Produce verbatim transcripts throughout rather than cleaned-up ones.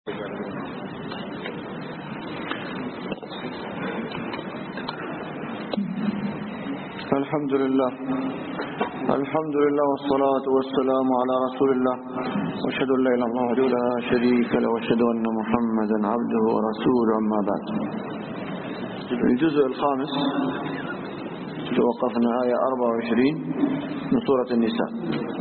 الحمد لله الحمد لله والصلاة والسلام على رسول الله وأشهد أن لا إله إلا الله وحده لا شريك له وأشهد أن محمدا عبده ورسوله. أما بعد، الجزء الخامس توقفنا آية أربعة وعشرين من سورة النساء.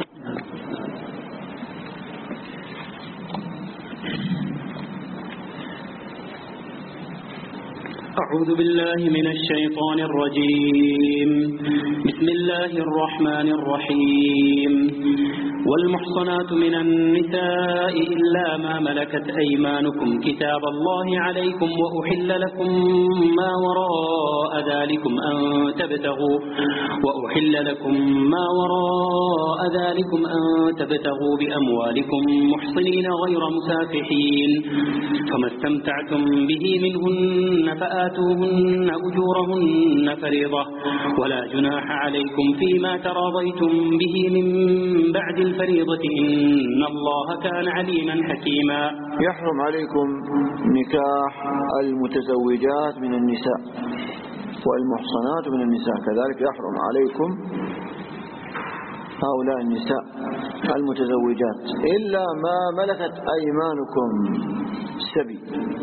أعوذ بالله من الشيطان الرجيم. بسم الله الرحمن الرحيم. والمحصنات من النساء إلا ما ملكت أيمانكم كتاب الله عليكم وأحل لكم ما وراء ذلكم أن تبتغوا وأحل لكم ما وراء ذلكم أن تبتغوا بأموالكم محصنين غير مسافحين، فما استمتعتم به منهن فآتوهن أجورهن فريضة، ولا جناح عليكم فيما تراضيتم به من بعد الفريضة، إن الله كان عليما حكيما. يحرم عليكم نكاح المتزوجات من النساء والمحصنات من النساء، كذلك يحرم عليكم هؤلاء النساء المتزوجات إلا ما ملكت أيمانكم السبي،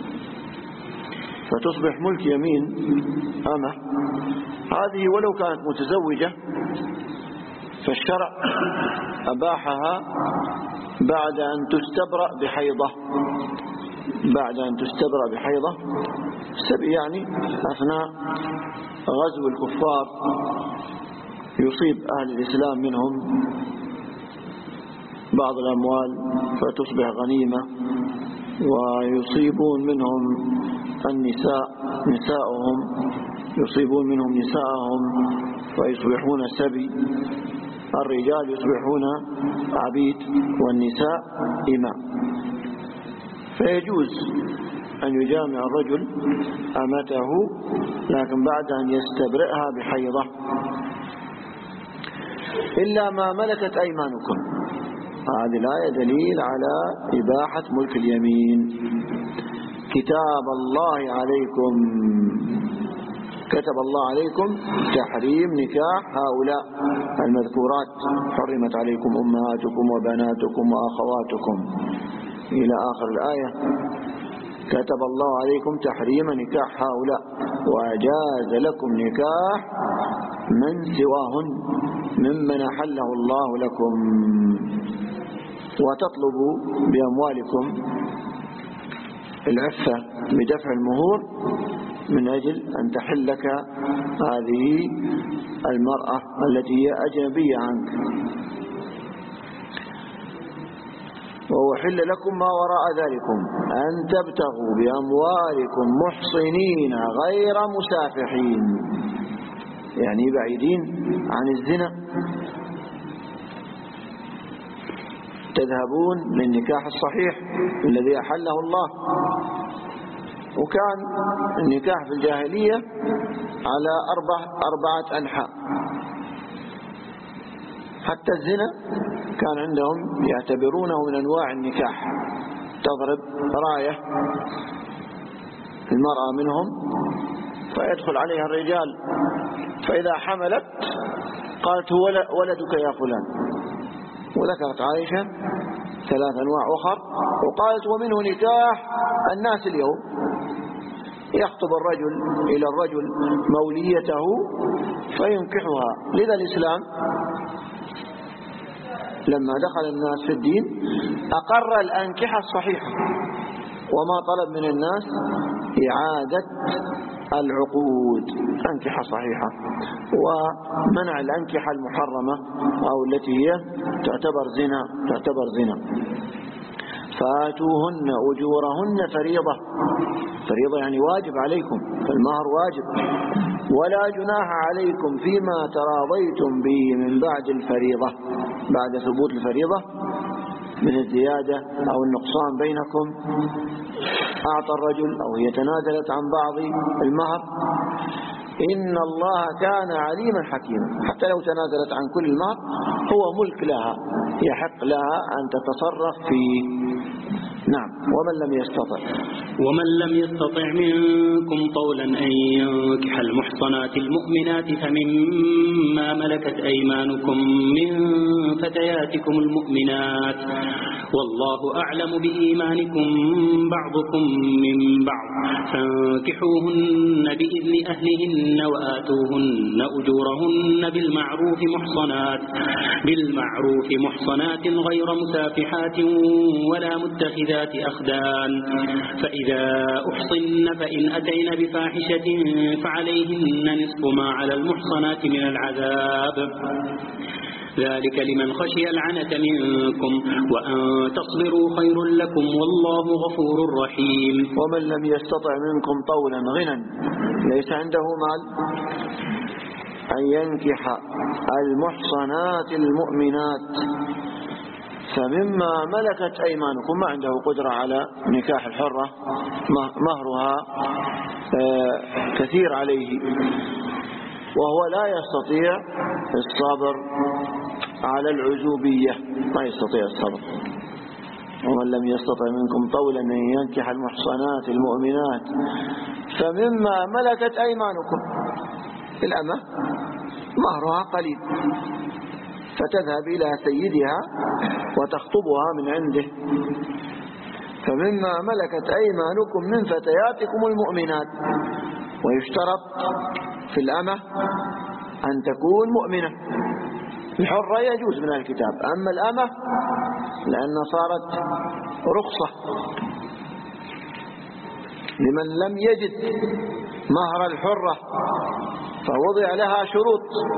فتصبح ملك يمين أمة. هذه ولو كانت متزوجة فالشرع أباحها بعد أن تستبرأ بحيضة بعد أن تستبرأ بحيضة السبي يعني أثناء غزو الكفار يصيب أهل الإسلام منهم بعض الأموال فتصبح غنيمة، ويصيبون منهم النساء نساءهم يصيبون منهم نساءهم فيصبحون سبي. الرجال يصبحون عبيد والنساء إماء، فيجوز أن يجامع الرجل أمته لكن بعد أن يستبرئها بحيضة. إلا ما ملكت أيمانكم، هذه الآية دليل على إباحة ملك اليمين. كتاب الله عليكم، كتب الله عليكم تحريم نكاح هؤلاء المذكورات. حرمت عليكم أمهاتكم وبناتكم وأخواتكم إلى آخر الآية. كتب الله عليكم تحريم نكاح هؤلاء وأجاز لكم نكاح من سواهن ممن أحله الله لكم، وتطلبوا بأموالكم العفة بدفع المهور من أجل أن تحلك هذه المرأة التي هي أجنبية عنك. وأحل لكم ما وراء ذلكم أن تبتغوا بأموالكم محصنين غير مسافحين، يعني بعيدين عن الزنا، تذهبون للنكاح الصحيح الذي أحله الله. وكان النكاح في الجاهلية على أربع أربعة أنحاء، حتى الزنا كان عندهم يعتبرونه من أنواع النكاح. تضرب راية المرأة منهم فيدخل عليها الرجال، فإذا حملت قالت هو ولدك يا فلان. وذكرت عائشة ثلاث أنواع أخر وقالت ومنه نكاح الناس اليوم، يخطب الرجل إلى الرجل موليته فينكحها. لذا الإسلام لما دخل الناس في الدين أقر الأنكحة الصحيحة، وما طلب من الناس إعادة العقود، أنكحة صحيحة، ومنع الأنكحة المحرمة أو التي هي تعتبر زنا تعتبر زنا. فآتوهن أجورهن فريضة، فريضة يعني واجب عليكم، فالمهر واجب. ولا جناح عليكم فيما تراضيتم به من بعد الفريضة، بعد ثبوت الفريضة من الزيادة أو النقصان بينكم. أعطى الرجل أو هي تنازلت عن بعض المهر، إن الله كان عليما حكيما. حتى لو تنازلت عن كل المهر هو ملك لها، يحق لها أن تتصرف فيه. نعم. ومن لم يستطع ومن لم يستطع منكم طولا أن ينكح المحصنات المؤمنات فمما ملكت أيمانكم من فتياتكم المؤمنات والله أعلم بإيمانكم بعضكم من بعض فانكحوهن بإذن أهلهن وآتوهن أجورهن بالمعروف محصنات بالمعروف محصنات غير مسافحات ولا متخذات أخدان فإذا أحصن فإن أتين بفاحشة فعليهن نصف ما على المحصنات من العذاب ذلك لمن خشي العنة منكم وأن تصبروا خير لكم والله غفور رحيم. ومن لم يستطع منكم طولا غنى ليس عنده مال أن ينكح المحصنات المؤمنات فمما ملكت أيمانكم، ما عنده قدرة على نكاح الحرة مهرها كثير عليه وهو لا يستطيع الصبر على العزوبية، ما يستطيع الصبر. ومن لم يستطع منكم طولا أن ينكح المحصنات المؤمنات فمما ملكت أيمانكم، الأمة مهرها قليل فتذهب إلى سيدها وتخطبها من عنده. فمما ملكت أيمانكم من فتياتكم المؤمنات، ويشترط في الأمة أن تكون مؤمنة. الحرة يجوز من الكتاب، أما الأمة لأن صارت رخصة لمن لم يجد مهر الحرة فوضع لها شروط،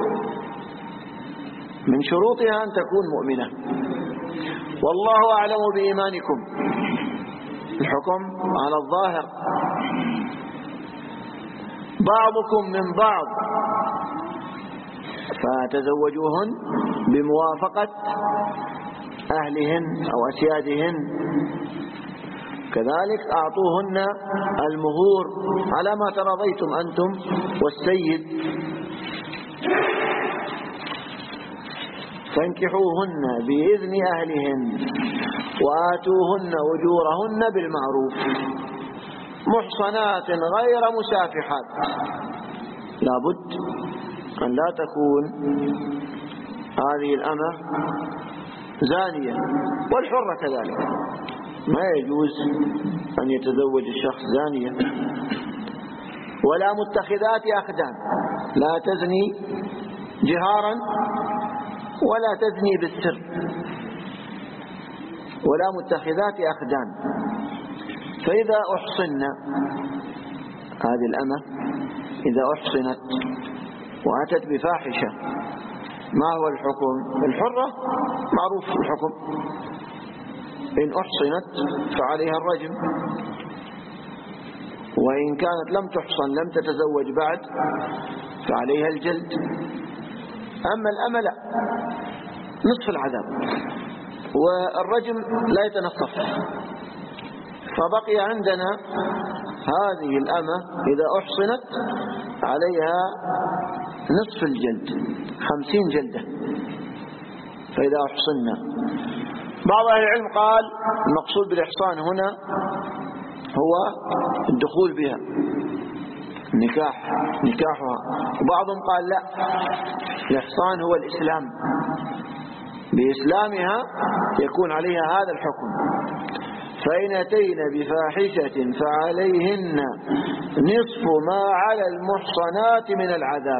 من شروطها أن تكون مؤمنة. والله أعلم بإيمانكم، الحكم على الظاهر، بعضكم من بعض فتزوجوهن بموافقة أهلهن أو أسيادهن، كذلك أعطوهن المهور على ما ترضيتم أنتم والسيد، فانكحوهن بإذن أهلهن وآتوهن أجورهن بالمعروف محصنات غير مسافحات. لابد أن لا تكون هذه الأمة زانية، والحرة كذلك، ما يجوز أن يتزوج الشخص زانية. ولا متخذات أخدان، لا تزني جهارا ولا تزني بالسر، ولا متخذات أخدان. فإذا أحصن، هذه الأمة إذا أحصنت وأتت بفاحشة ما هو الحكم؟ الحرة معروف الحكم، إن أحصنت فعليها الرجم، وإن كانت لم تحصن لم تتزوج بعد فعليها الجلد. أما الأمة لا، نصف العذاب، والرجم لا يتنصف. فبقي عندنا هذه الأمة إذا أحصنت عليها نصف الجلد، خمسين جلدة. فإذا أحصننا، بعض أهل العلم قال المقصود بالإحصان هنا هو الدخول بها، نكاح نكاحها. وبعضهم قال لا، الإحصان هو الإسلام، بإسلامها يكون عليها هذا الحكم. فإن أتين بفاحشة فعليهن نصف ما على المحصنات من العذاب.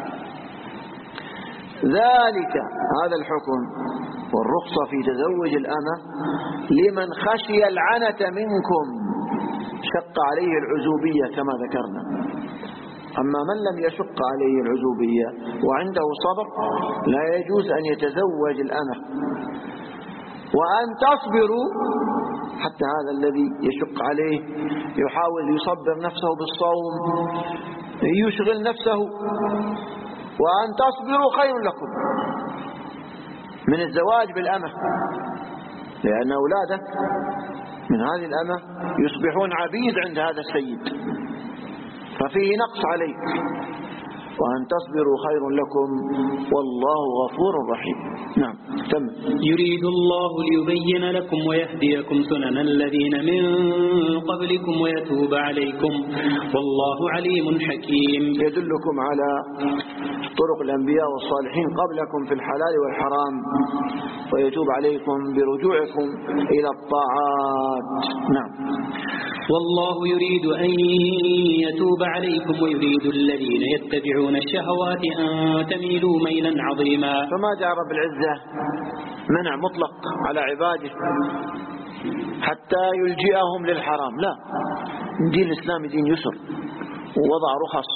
ذلك هذا الحكم والرخصة في تزوج الأمة لمن خشي العنة منكم، شق عليه العزوبية كما ذكرنا. أما من لم يشق عليه العزوبية وعنده صبر لا يجوز أن يتزوج الأمة. وأن تصبروا، حتى هذا الذي يشق عليه يحاول يصبر نفسه بالصوم، يشغل نفسه. وأن تصبروا خير لكم من الزواج بالأمة، لأن أولادك من هذه الأمة يصبحون عبيد عند هذا السيد، ففيه نقص عليك. وأن تصبروا خير لكم والله غفور رحيم. نعم تم. يريد الله ليبين لكم ويهديكم سنن الذين من قبلكم ويتوب عليكم والله عليم حكيم. يدلكم على طرق الأنبياء والصالحين قبلكم في الحلال والحرام ويتوب عليكم برجوعكم إلى الطاعات. نعم. والله يريد أن يتوب عليكم ويريد الذين يتبعون الشهوات أن تميلوا ميلا عظيما. فما جاء رب العزة منع مطلق على عباده حتى يلجئهم للحرام، لا، دين الإسلام دين يسر ووضع رخص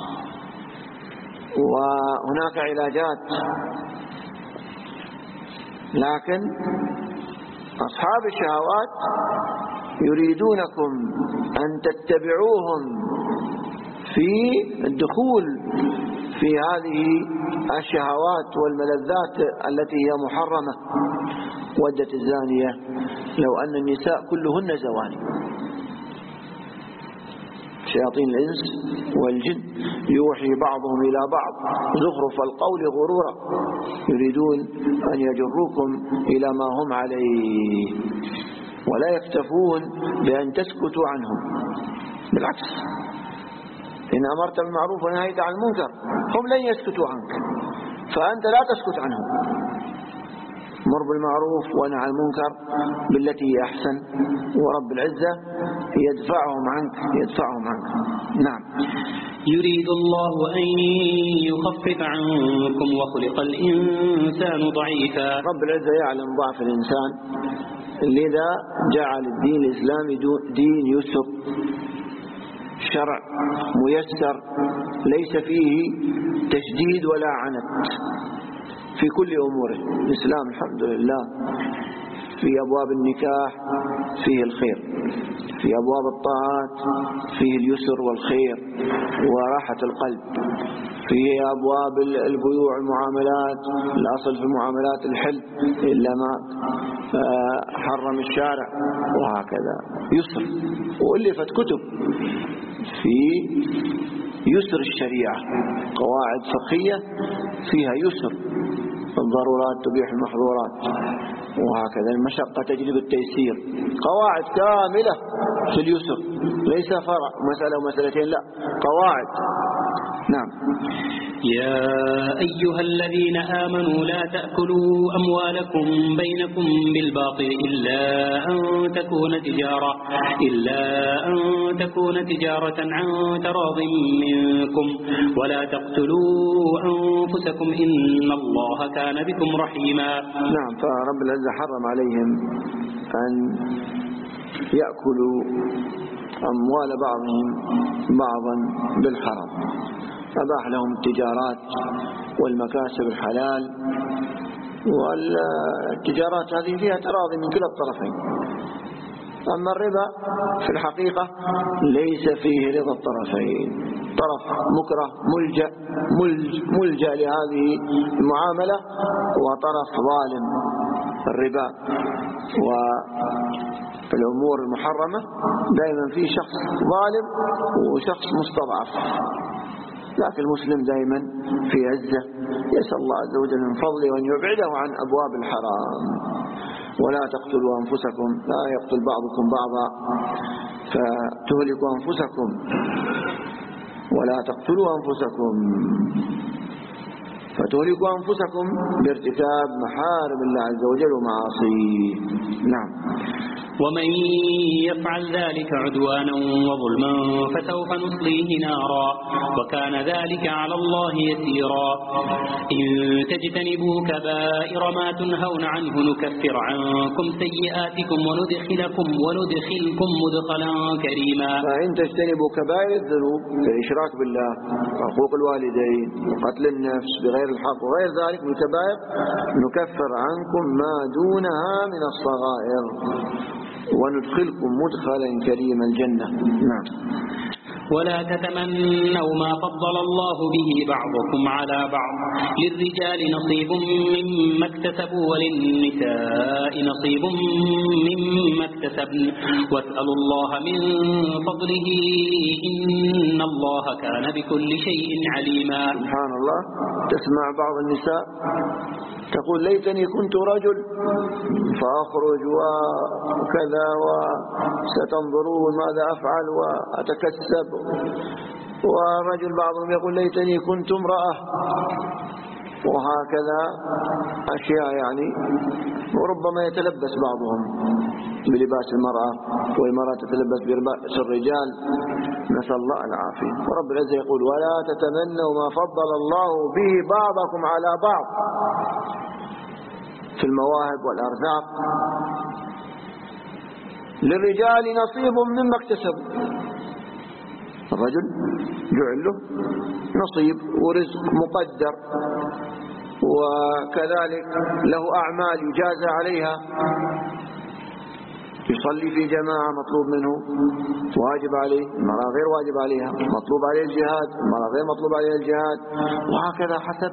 وهناك علاجات، لكن أصحاب الشهوات يريدونكم أن تتبعوهم في الدخول في هذه الشهوات والملذات التي هي محرمة. ودت الزانية لو أن النساء كلهن زواني. شياطين الإنس والجن يوحي بعضهم إلى بعض زخرف القول غرورا يريدون أن يجروكم إلى ما هم عليه، ولا يكتفون بأن تسكتوا عنهم، بالعكس إن أمرت بالمعروف ونهيت عن المنكر هم لن يسكتوا عنك، فأنت لا تسكت عنهم. مر بالمعروف ونهى عن المنكر بالتي هي أحسن، ورب العزة يدفعهم عنك يدفعهم عنك. نعم. يريد الله أن يخفف عنكم وخلق الإنسان ضعيفا. رب العزة يعلم ضعف الإنسان، لذا جعل الدين الإسلامي دين يسر، شرع ميسر ليس فيه تشديد ولا عنت في كل أموره. الإسلام الحمد لله في أبواب النكاح فيه الخير، في أبواب الطاعات فيه اليسر والخير وراحة القلب، في أبواب البيوع المعاملات الأصل في المعاملات الحل إلا ما حرم الشارع، وهكذا يسر. وألفت كتب في يسر الشريعة، قواعد فقهية فيها يسر، الضرورات تبيح المحظورات، وهكذا المشقة تجلب التيسير. قواعد كاملة في اليسر، ليس فرع مسألة ومسألتين، لا، قواعد. نعم. يا أيها الذين آمنوا لا تأكلوا أموالكم بينكم بالباطل إلا أن تكون تجارة إلا أن تكون تجارة عن تراض منكم ولا تقتلوا أنفسكم إن الله كان بكم رحيما. نعم. فرب العزة حرم عليهم أن يأكلوا أموال بعضهم بعضا بالحرام، أباح لهم التجارات والمكاسب الحلال، والتجارات هذه فيها تراضي من كلا الطرفين. أما الربا في الحقيقة ليس فيه رضا الطرفين، طرف مكره ملجأ ملج ملجأ لهذه المعاملة وطرف ظالم. الربا والأمور المحرمة دائما فيه شخص ظالم وشخص مستضعف، لكن المسلم دائما في عزة، يسأل الله عز وجل من فضله وأن يبعده عن أبواب الحرام. ولا تقتلوا أنفسكم، لا يقتل بعضكم بعضا فتهلكوا أنفسكم، ولا تقتلوا أنفسكم فتهلكوا أنفسكم بارتكاب محارم الله عز وجل ومعاصيه. نعم. ومن يفعل ذلك عدوانا وظلما فسوف نصليه نارا وكان ذلك على الله يسيرا. إن تجتنبوا كبائر ما تنهون عنه نكفر عنكم سيئاتكم وندخلكم وندخلكم مدخلا كريما. فإن تجتنبوا كبائر الذنوب كالإشراك بالله وحقوق الوالدين وقتل النفس بغير الحق وغير ذلك من الكبائر نكفر عنكم ما دونها من الصغائر وندخلكم مدخلا كريما الجنة. نعم. ولا تتمنوا ما فضل الله به بعضكم على بعض للرجال نصيب مما اكتسبوا وللنساء نصيب مما اكتسبن واسألوا الله من فضله إن الله كان بكل شيء عليما. سبحان الله، تسمع بعض النساء تقول ليتني كنت رجل فأخرج وكذا وستنظرون ماذا أفعل وأتكسب، ورجل بعضهم يقول ليتني كنت امرأة، وهكذا أشياء يعني. وربما يتلبس بعضهم بلباس المرأة والمرأة تتلبس بلباس الرجال، نسأل الله العافية. ورب العزة يقول ولا تتمنوا ما فضل الله به بعضكم على بعض في المواهب والأرزاق. للرجال نصيب مما اكتسبوا، الرجل جعل له نصيب ورزق مقدر، وكذلك له أعمال يجازى عليها، يصلي في جماعة مطلوب منه واجب عليه، المرأة غير واجب عليها، مطلوب عليه الجهاد، المرأة غير مطلوب عليها الجهاد، وهكذا حسب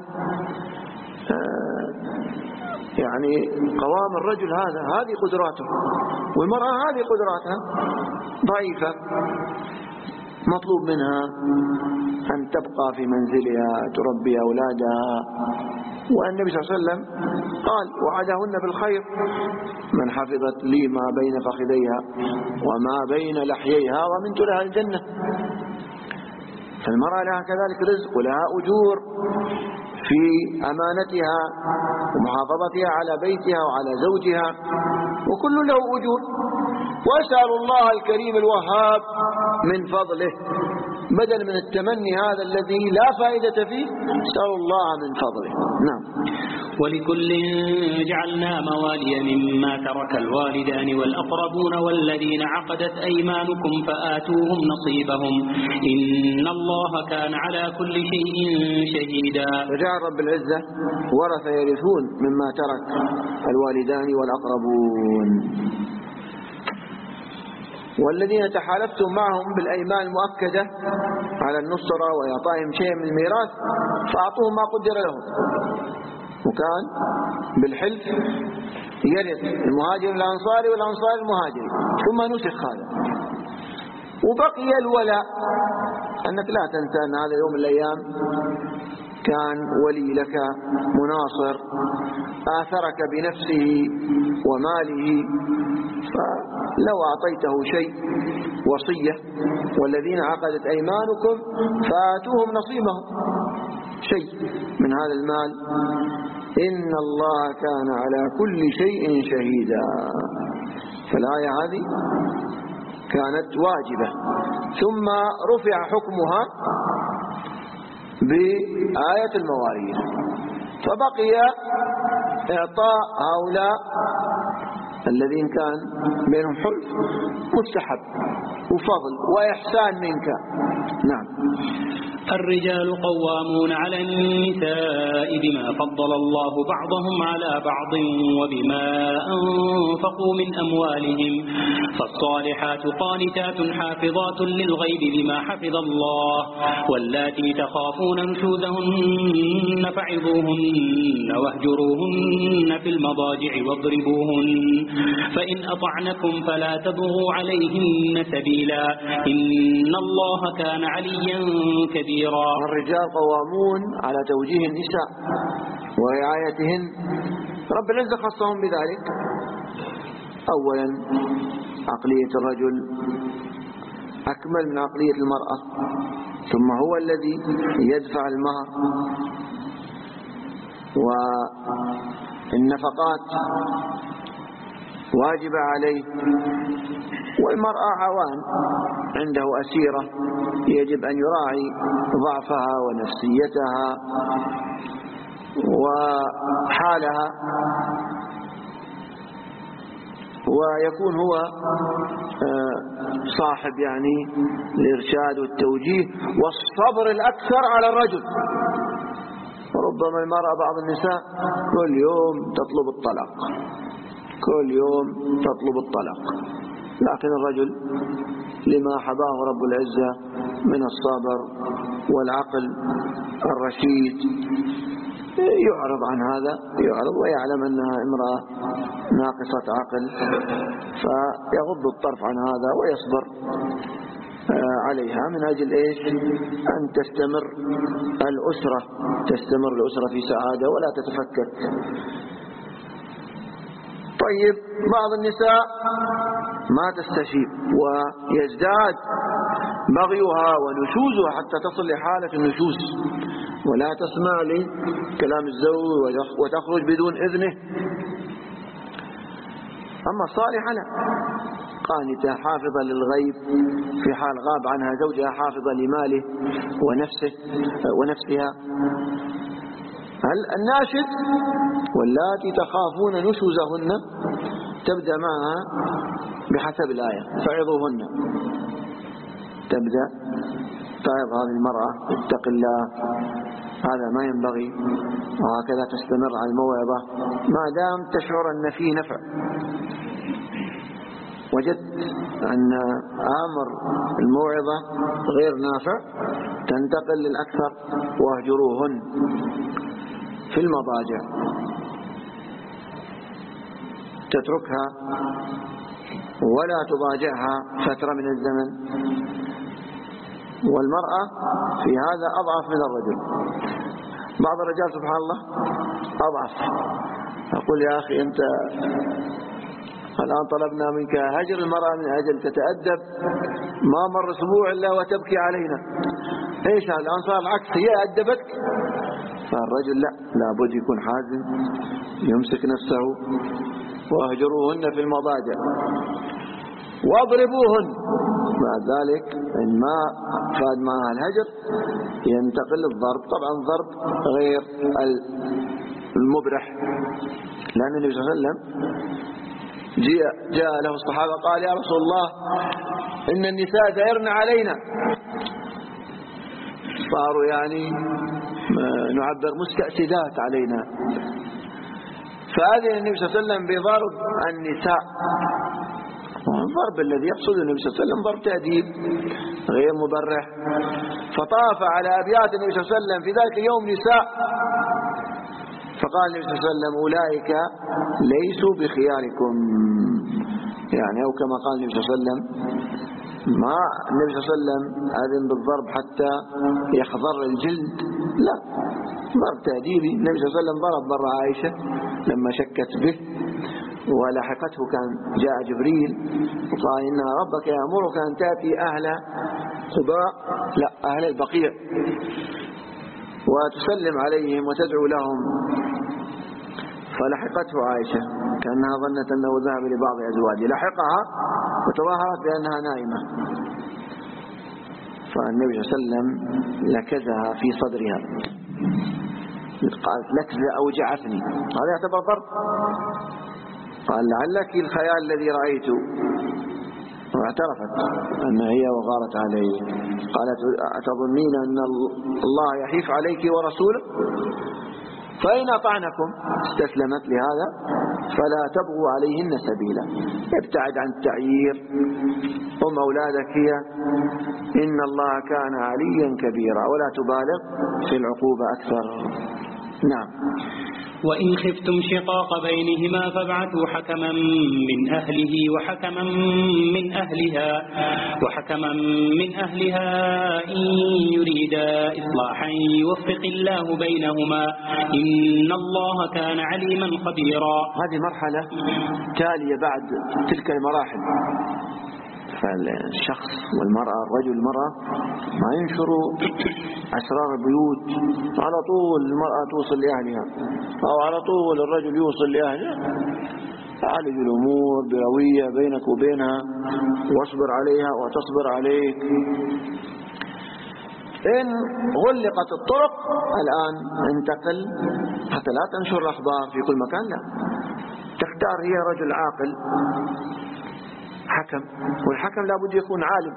يعني قوام الرجل. هذا هذه قدراته، والمرأة هذه قدراتها ضعيفة، مطلوب منها أن تبقى في منزلها تربي أولادها. والنبي صلى الله عليه وسلم قال وعدهن بالخير من حفظت لي ما بين فخذيها وما بين لحييها ومنت لها الجنة. فالمرأة لها كذلك رزق ولها أجور في أمانتها ومحافظتها على بيتها وعلى زوجها، وكل له أجور. وأسأل الله الكريم الوهاب من فضله، بدل من التمني هذا الذي لا فائدة فيه، أسأل الله من فضله. نعم. ولكل جعلنا موالي مما ترك الوالدان والأقربون والذين عقدت أيمانكم فآتوهم نصيبهم إن الله كان على كل شيء شهيدا. وجعل رب العزة ورث يرثون مما ترك الوالدان والأقربون، والذين تحالفتم معهم بالأيمان المؤكدة على النصرة وإعطائهم شيء من الميراث فأعطوهم ما قدر لهم. وكان بالحلف يرث المهاجر الأنصاري والأنصاري المهاجر، ثم نسخ هذا وبقي الولاء. أنك لا تنسى أن هذا يوم من الأيام كان ولي لك مناصر آثرك بنفسه وماله، فلو أعطيته شيء وصية والذين عقدت أيمانكم فآتوهم نصيبهم شيء من هذا المال إن الله كان على كل شيء شهيدا. فالآية هذه كانت واجبة، ثم رفع حكمها بآية المواريث، فبقي إعطاء هؤلاء الذين كان بينهم حلف مستحب وفضل وإحسان منك. نعم. الرجال قوامون على النساء بما فضل الله بعضهم على بعض وبما أنفقوا من أموالهم فالصالحات قانتات حافظات للغيب بما حفظ الله واللاتي تخافون نشوزهن فعظوهن واهجروهن في المضاجع واضربوهن فإن أطعنكم فلا تبغوا عليهن سبيلا إن الله كان عليا كبيرا. الرجال قوامون على توجيه النساء ورعايتهن، رب العزة خصهم بذلك. أولا عقلية الرجل أكمل من عقلية المرأة، ثم هو الذي يدفع المهر والنفقات واجبة عليه، والمرأة عوان عنده أسيرة يجب أن يراعي ضعفها ونفسيتها وحالها، ويكون هو صاحب يعني الإرشاد والتوجيه والصبر الأكثر على الرجل. وربما المرأة بعض النساء كل يوم تطلب الطلاق، كل يوم تطلب الطلاق، لكن الرجل لما حباه رب العزة من الصبر والعقل الرشيد يعرض عن هذا، يعرض ويعلم أنها امرأة ناقصة عقل، فيغض الطرف عن هذا ويصبر عليها من أجل إيش؟ أن تستمر الأسرة تستمر الأسرة في سعادة ولا تتفكك. طيب بعض النساء ما تستشيب ويزداد بغيها ونشوزها حتى تصل لحالة النشوز ولا تسمع لكلام الزوج وتخرج بدون إذنه. أما الصالحة لا، قانتة حافظة للغيب في حال غاب عنها زوجها، حافظة لماله ونفسه ونفسها. هل الناشد واللاتي تخافون نشوزهن تبدأ معها بحسب الآية فعظوهن، تبدأ تعظ هذه المرأة اتق الله هذا ما ينبغي، وهكذا تستمر على الموعظة ما دام تشعر أن فيه نفع. وجدت أن أمر الموعظة غير نافع تنتقل للأكثر واهجروهن في المضاجع، تتركها ولا تضاجعها فترة من الزمن. والمرأة في هذا أضعف من الرجل. بعض الرجال سبحان الله أضعف، أقول يا أخي أنت الآن طلبنا منك هجر المرأة من أجل تتأدب، ما مر أسبوع إلا وتبكي علينا. إيش هذا الآن صار العكس، هي أدبتك. فالرجل لا، لابد يكون حازم يمسك نفسه. واهجروهن في المضاجع واضربوهن. بعد ذلك إن ما فاد معها الهجر ينتقل الضرب، طبعا ضرب غير المبرح، لأن النبي صلى الله عليه وسلم جاء له الصحابة قال يا رسول الله إن النساء زائرن علينا، صاروا يعني نعبر مستأسدات علينا، فأذن النبي صلى الله عليه وسلم بضرب النساء. الضرب الذي يقصد النبي صلى الله عليه وسلم ضرب تأديب غير مبرح. فطاف على أبيات النبي صلى الله عليه وسلم في ذلك اليوم نساء، فقال النبي صلى الله عليه وسلم أولئك ليسوا بخياركم، يعني أو كما قال النبي صلى الله عليه وسلم ما النبي صلى الله عليه وسلم أذن بالضرب حتى يخضر الجلد، لا، ضرب تأديبي. النبي صلى الله عليه وسلم ضرب مرة عائشة لما شكت به ولحقته، كان جاء جبريل وقال إن ربك يأمرك أن تأتي أهل قباء، لا أهل البقيع، وتسلم عليهم وتدعو لهم. فلحقته عائشة كأنها ظنت أنه ذهب لبعض أزواجه، لحقها وتظاهرت بأنها نائمة، فالنبي صلى الله عليه وسلم لكزها في صدرها، قالت لكزة أوجعتني، هذا يعتبر ضرب. قال لعلك الخيال الذي رأيته، واعترفت أن هي وغارت عليه. قالت أتظنين أن الله يحيف عليك ورسوله؟ فإن أطعنكم، استسلمت لهذا، فلا تبغوا عليهن سبيلا، ابتعد عن التعيير، أم أولادك هي، إن الله كان عليا كبيرا، ولا تبالغ في العقوبة أكثر. نعم. وإن خفتم شقاق بينهما فابعثوا حكما من أهله وحكما من أهلها وحكما من أهلها إن يريدا إصلاحا يوفق الله بينهما إن الله كان عليما خبيرا. هذه مرحلة تالية بعد تلك المراحل، فالشخص والمرأة، الرجل والمرأة ما ينشروا أسرار البيوت على طول، المرأة توصل لأهلها أو على طول الرجل يوصل لأهله. عالج الأمور بروية بينك وبينها، واصبر عليها وتصبر عليك. إن غلقت الطرق الآن انتقل حتى لا تنشر الأخبار في كل مكان، لا، تختار هي رجل عاقل حكم، والحكم لابد يكون عالم.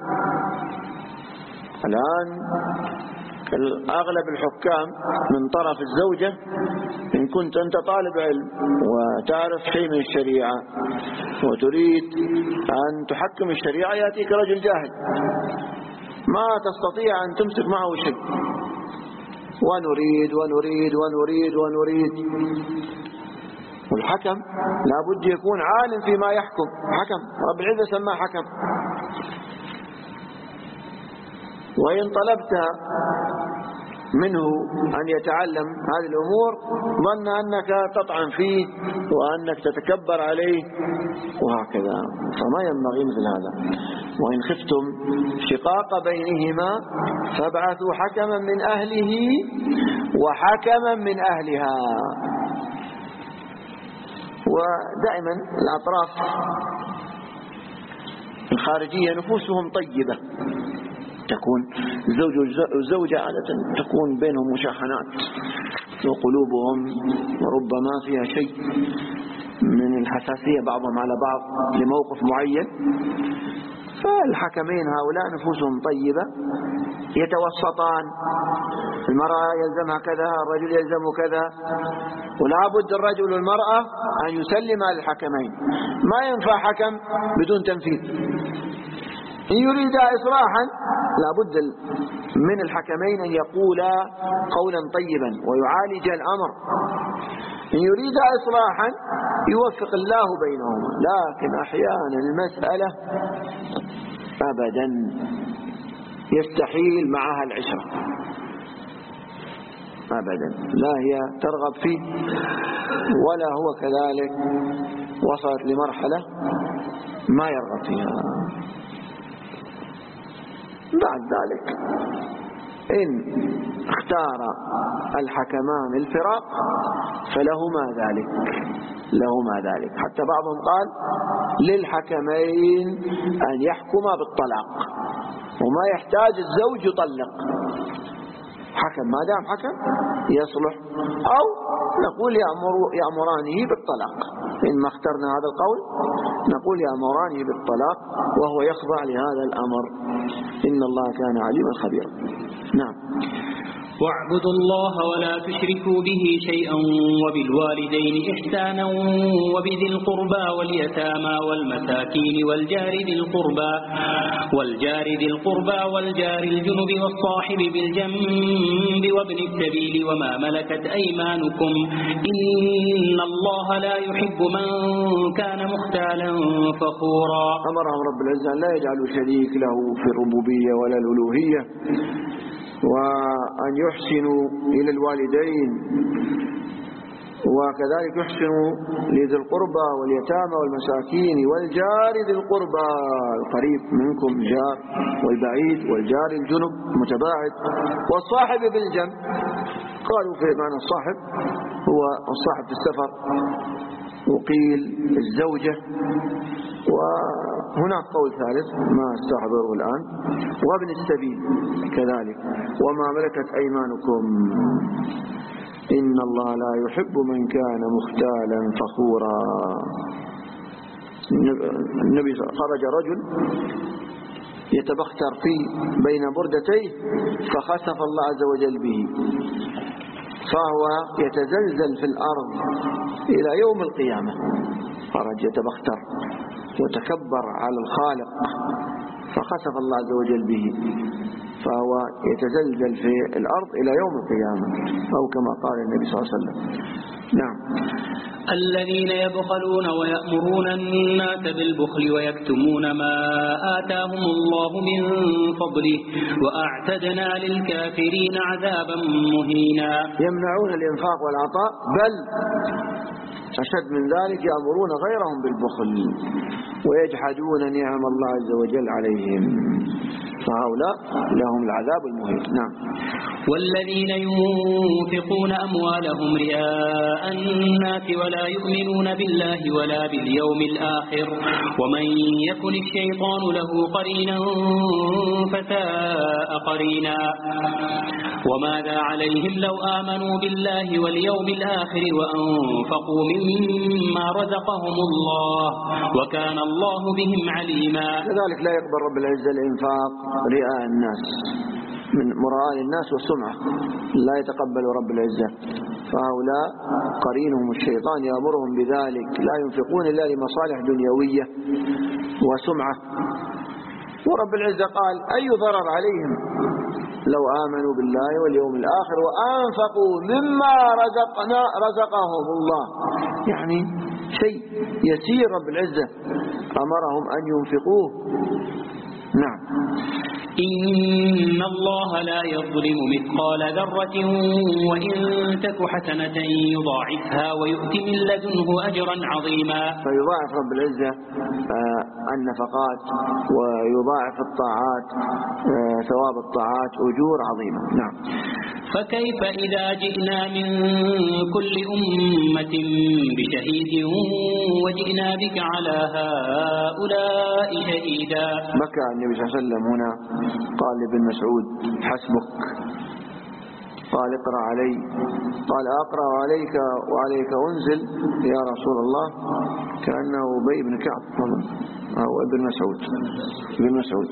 الآن أغلب الحكام من طرف الزوجة إن إن كنت أنت طالب علم وتعرف شيء من الشريعة وتريد أن تحكم الشريعة، يأتيك رجل جاهل ما تستطيع أن تمسك معه شيء، ونريد ونريد ونريد ونريد. والحكم لابد يكون عالم فيما يحكم، حكم رب العزة سماه حكم. وإن طلبت منه أن يتعلم هذه الأمور ظن أنك تطعن فيه وأنك تتكبر عليه وهكذا، فما ينبغي مثل هذا. وإن خفتم شقاق بينهما فابعثوا حكما من أهله وحكما من أهلها. ودائما الأطراف الخارجية نفوسهم طيبة، تكون زوج وزوجة عادة تكون بينهم مشاحنات وقلوبهم ربما فيها شيء من الحساسية بعضهم على بعض لموقف معين، فالحكمين هؤلاء نفوسهم طيبة يتوسطان، المرأة يلزمها كذا، الرجل يلزم كذا، ولا بد الرجل والمرأة أن يسلم للحكمين. ما ينفع حكم بدون تنفيذ. إن يريد إصلاحا لابد من الحكمين أن يقولا قولا طيبا ويعالج الأمر. إن يريد إصلاحا يوفق الله بينهما، لكن أحيانا المسألة أبدا يستحيل معها العشرة أبدا، لا هي ترغب فيه ولا هو كذلك، وصلت لمرحلة ما يرغب فيها. بعد ذلك إن اختار الحكمان الفراق فلهما ذلك لهما ذلك حتى بعضهم قال للحكمين أن يحكما بالطلاق، وما يحتاج الزوج يطلق، حكم ما دام حكم يصلح، أو نقول يأمر يأمرانه بالطلاق. إن ما اخترنا هذا القول نقول يأمرانه بالطلاق وهو يخضع لهذا الأمر، إن الله كان عليما خبيرا. نعم. واعبدوا الله ولا تشركوا به شيئا وبالوالدين إحسانا وبذي القربى واليتامى والمساكين والجار ذي القربى والجار ذي القربى والجار الجنب والصاحب بالجنب وابن السبيل وما ملكت أيمانكم إن الله لا يحب من كان مختالا فخورا. أمرهم رب العزة لا يجعلوا شريك له في الربوبية ولا الألوهية، وأن يحسنوا إلى الوالدين، وكذلك يحسنوا لذي القربى واليتامى والمساكين والجار ذي القربى القريب منكم جار، والبعيد والجار الجنب متباعد، والصاحب بالجنب. قالوا في معنى الصاحب هو الصاحب في السفر، وقيل الزوجة، وهناك قول ثالث ما استحضره الآن، وابن السبيل كذلك، وما ملكت أيمانكم إن الله لا يحب من كان مختالا فخورا. النبي خرج رجل يتبختر في بين بردتيه فخسف الله عز وجل به، فهو يتزلزل في الأرض إلى يوم القيامة. خرج يتبختر وتكبر على الخالق فخسف الله عز وجل به، فهو يتزلزل في الأرض إلى يوم القيامة، أو كما قال النبي صلى الله عليه وسلم. نعم. الذين يبخلون ويأمرون الناس بالبخل ويكتمون ما آتاهم الله من فضله وأعتدنا للكافرين عذابا مهينا. يمنعون الإنفاق والعطاء، بل أشد من ذلك يأمرون غيرهم بالبخل ويجحدون نعم الله عز وجل عليهم، فهؤلاء لهم العذاب المهين. نعم. والذين ينفقون أموالهم رئاء الناس ولا يؤمنون بالله ولا باليوم الآخر ومن يكن الشيطان له قرينا فساء قرينا. وماذا عليهم لو آمنوا بالله واليوم الآخر وأنفقوا مما رزقهم الله وكان الله بهم عليما. كذلك لا يقبل رب العزة الإنفاق رئاء الناس من مراء الناس والسمعة، لا يتقبل رب العزة فهؤلاء قرينهم الشيطان يأمرهم بذلك، لا ينفقون إلا لمصالح دنيوية وسمعة. ورب العزة قال: أي ضرر عليهم لو آمنوا بالله واليوم الآخر وأنفقوا مما رزقنا رزقهم الله. يعني شيء يسير رب العزة أمرهم أن ينفقوه. نعم. إن الله لا يظلم مثقال ذرة وإن تك حسنة يضاعفها ويؤت من لدنه أجرا عظيما. فيضاعف رب العزة النفقات ويضاعف الطاعات، ثواب الطاعات أجور عظيمة. نعم. فكيف إذا جئنا من كل أمة بشهيد وجئنا بك على هؤلاء شهيدا. بكى النبي صلى الله عليه وسلم هنا، قال لابن مسعود: حسبك. قال: اقرأ علي. قال: أقرأ عليك وعليك أنزل يا رسول الله. كأنه أبي بن كعب أو ابن مسعود ابن مسعود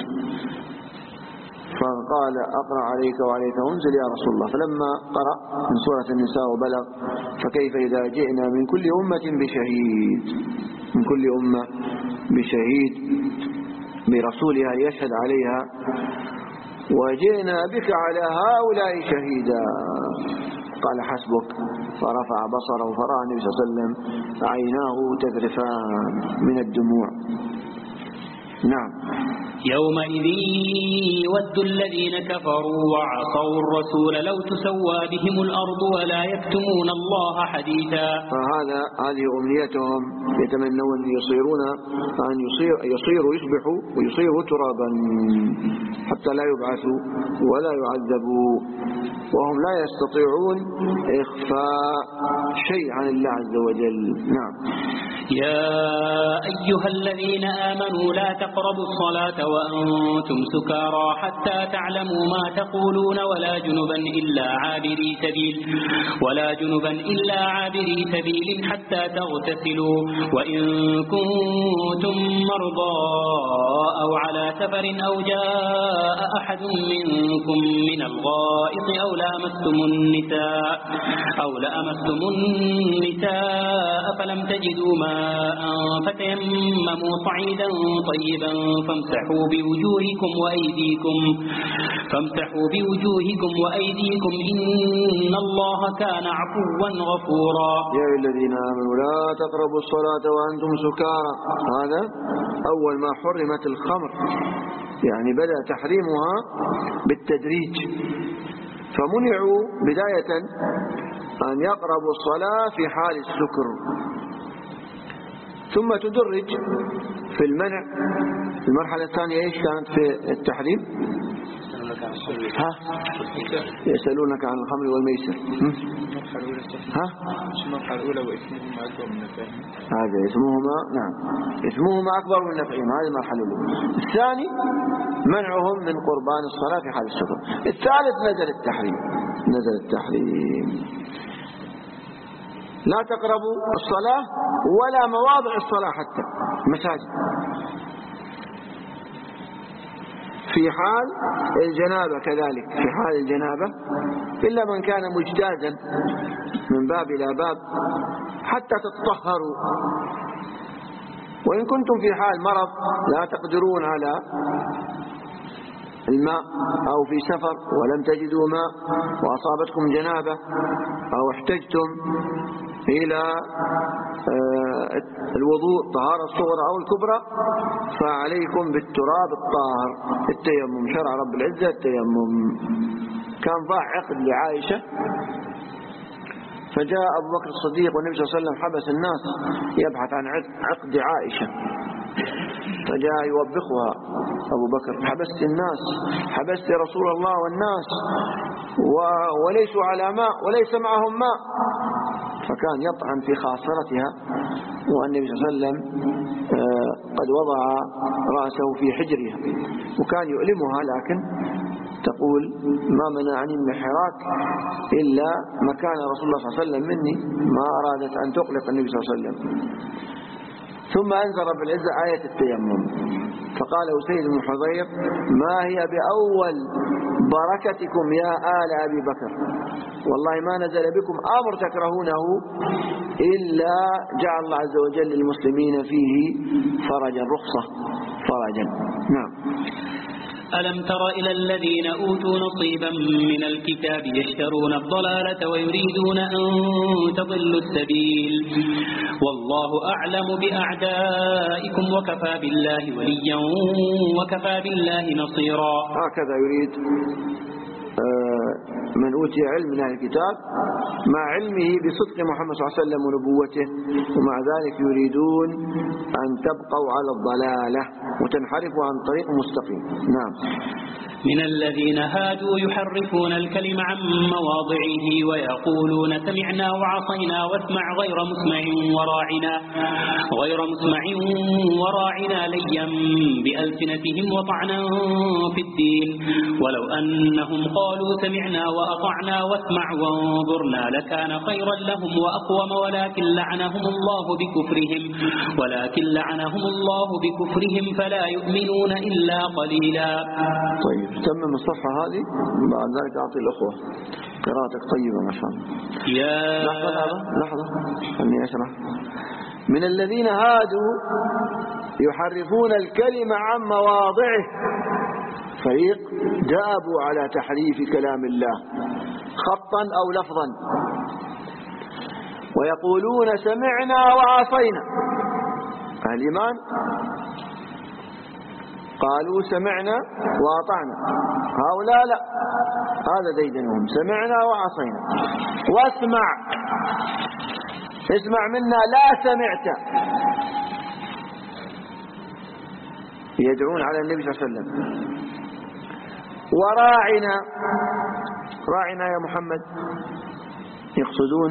فقال: أقرأ عليك وعليك أنزل يا رسول الله. فلما قرأ من سورة النساء وبلغ: فكيف إذا جئنا من كل أمة بشهيد، من كل أمة بشهيد برسولها يشهد عليها، وجئنا بك على هؤلاء شهيدا. قال: حسبك. فرفع بصره فرأى النبي صلى الله عليه وسلم عيناه تذرفان من الدموع. نعم. يومئذ يود الذين كفروا وعصوا الرسول لو تسوى بهم الأرض ولا يكتمون الله حديثا. فهذا هذه أمنيتهم، يتمنون يصيرون أن يصير يصيروا يصبحوا ويصيروا ترابا حتى لا يبعثوا ولا يعذبوا، وهم لا يستطيعون إخفاء شيء عن الله عز وجل. نعم. يا أيها الذين آمنوا لا تقربوا الصلاة وأنتم سكارى حتى تعلموا ما تقولون ولا جنبا إلا عابري سبيل ولا جنبا إلا عابري سبيل حتى تغتسلوا وإن كنتم مرضى أو على سفر أو جاء أحد منكم من الغائط أو لامستم النساء أو لامستم النساء فلم تجدوا ماء فتيمموا صعيدا طيبا فامسحوا بوجوهكم وأيديكم فامسحوا بوجوهكم وأيديكم إن الله كان عفوا غفورا. يا أيها الذين آمنوا لا تقربوا الصلاة وأنتم سكارى. هذا أول ما حرمت الخمر، يعني بدأ تحريمها بالتدريج، فمنعوا بداية أن يقربوا الصلاة في حال السكر، ثم تدرج في المنع. المرحلة الثانية إيش كانت في التحريم؟ ها؟ يسألونك عن الخمر والميسر. ها؟ المرحلة الأولى وإثمهما أكبر من نفعهما. هذا اسمهما نعم اسمهما أكبر من نفعهما، هذه المرحلة الأولى. الثاني منعهم من قربان الصلاة في حال السفر. الثالث نزل التحريم نزل التحريم لا تقربوا الصلاة ولا مواضع الصلاة حتى مساجد في حال الجنابة، كذلك في حال الجنابة إلا من كان مجتازا من باب إلى باب حتى تتطهروا. وإن كنتم في حال مرض لا تقدرون على الماء أو في سفر ولم تجدوا ماء وأصابتكم جنابة أو احتجتم إلى الوضوء طهارة الصغرى أو الكبرى فعليكم بالتراب الطاهر التيمم. شرع رب العزة التيمم. كان ضاع عقد لعائشة فجاء أبو بكر الصديق والنبي صلى الله عليه وسلم حبس الناس يبحث عن عقد عائشة، فجاء يوبخها أبو بكر: حبست الناس، حبست رسول الله والناس وليسوا على ماء وليس معهم ماء. فكان يطعن في خاصرتها، والنبي صلى الله عليه وسلم قد وضع رأسه في حجرها وكان يؤلمها، لكن تقول: ما منعني من الحراك إلا مكان رسول الله صلى الله عليه وسلم مني، ما أرادت أن تقلق النبي صلى الله عليه وسلم. ثم أنزل رب العزة آية التيمم. فقال أسيد بن حضير: ما هي بأول بركتكم يا آل أبي بكر، والله ما نزل بكم أمر تكرهونه إلا جعل الله عز وجل للمسلمين فيه فرجا، رخصة فرجا. نعم. ألم تر إلى الذين أوتوا نصيبا من الكتاب يشترون الضلالة ويريدون أن تضلوا السبيل والله أعلم بأعدائكم وكفى بالله وليا وكفى بالله نصيرا. هكذا يريد من أوتي علم من أهل الكتاب مع علمه بصدق محمد صلى الله عليه وسلم ونبوته، ومع ذلك يريدون أن تبقوا على الضلالة وتنحرفوا عن طريق مستقيم. نعم. من الذين هادوا يحرفون الكلم عن مواضعه ويقولون سمعنا وعصينا واسمع غير مسمع وراعنا غير مسمع وراعنا ليا بألسنتهم وطعنا في الدين ولو أنهم قالوا سمعنا وأطعنا واسمع وانظرنا لكان خيرا لهم وأقوم ولكن لعنهم الله بكفرهم ولكن لعنهم الله بكفرهم فلا يؤمنون إلا قليلا. طيب تمم الصفحة هذه، بعد ذلك أعطي الأخوة قراءتك طيبة ما شاء الله. يا لحظة لحظة خلني أشرح. من الذين هادوا يحرفون الكلمة عن مواضعه، فريق جابوا على تحريف كلام الله خطا أو لفظا ويقولون سمعنا وعصينا. أهل الإيمان قالوا سمعنا وأطعنا، هؤلاء لا، هذا ديدنهم سمعنا وعصينا. واسمع، اسمع منا لا سمعت. يدعون على النبي صلى الله عليه وسلم. وراعنا، راعنا يا محمد، يقصدون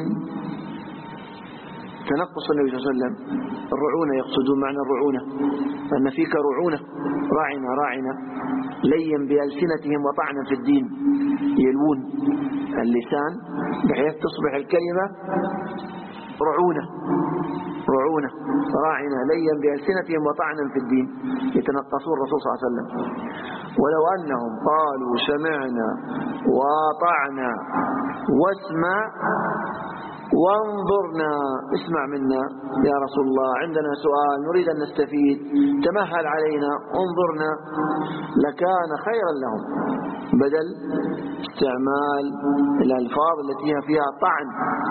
تنقص النبي صلى الله عليه وسلم. الرعونة يقصدون معنى الرعونة، أن فيك رعونة. راعنا راعنا ليا بألسنتهم وطعنا في الدين، يلوون اللسان بحيث تصبح الكلمة رعونة رعونة. راعنا ليا بألسنتهم وطعنا في الدين، يتنقصون الرسول صلى الله عليه وسلم. ولو أنهم قالوا سمعنا وطعنا واسمع وانظرنا، اسمع منا يا رسول الله، عندنا سؤال نريد أن نستفيد، تمهل علينا، انظرنا، لكان خيرا لهم، بدل استعمال الألفاظ التي فيها طعن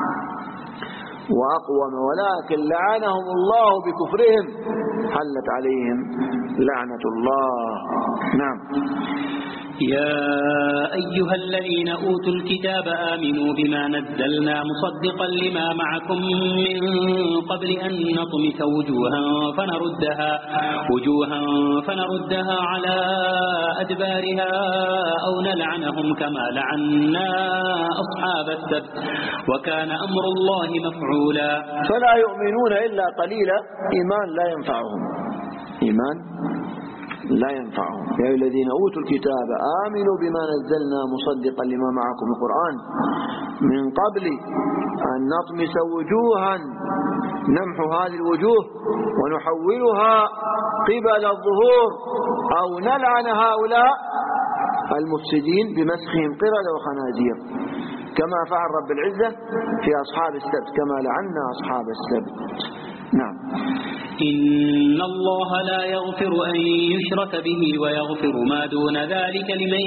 وأقوم. ولكن لعنهم الله بكفرهم، حلت عليهم لعنة الله. نعم. يا أيها الذين أوتوا الكتاب آمنوا بما نزلنا مصدقا لما معكم من قبل أن نطمس وجوها فنردها وجوها فنردها على أدبارها أو نلعنهم كما لعنا أصحاب السبت وكان أمر الله مفعولا. فلا يؤمنون إلا قليلا، إيمان لا ينفعهم، إيمان لا ينفعهم. يا أيها الذين أوتوا الكتاب آمنوا بما نزلنا مصدقا لما معكم القرآن من قبل أن نطمس وجوها، نمحو هذه الوجوه ونحولها قبل الظهور أو نلعن هؤلاء المفسدين بمسخهم قردة وخنازير كما فعل رب العزة في أصحاب السبت، كما لعنا أصحاب السبت. نعم. إن الله لا يغفر أن يشرك به ويغفر ما دون ذلك لمن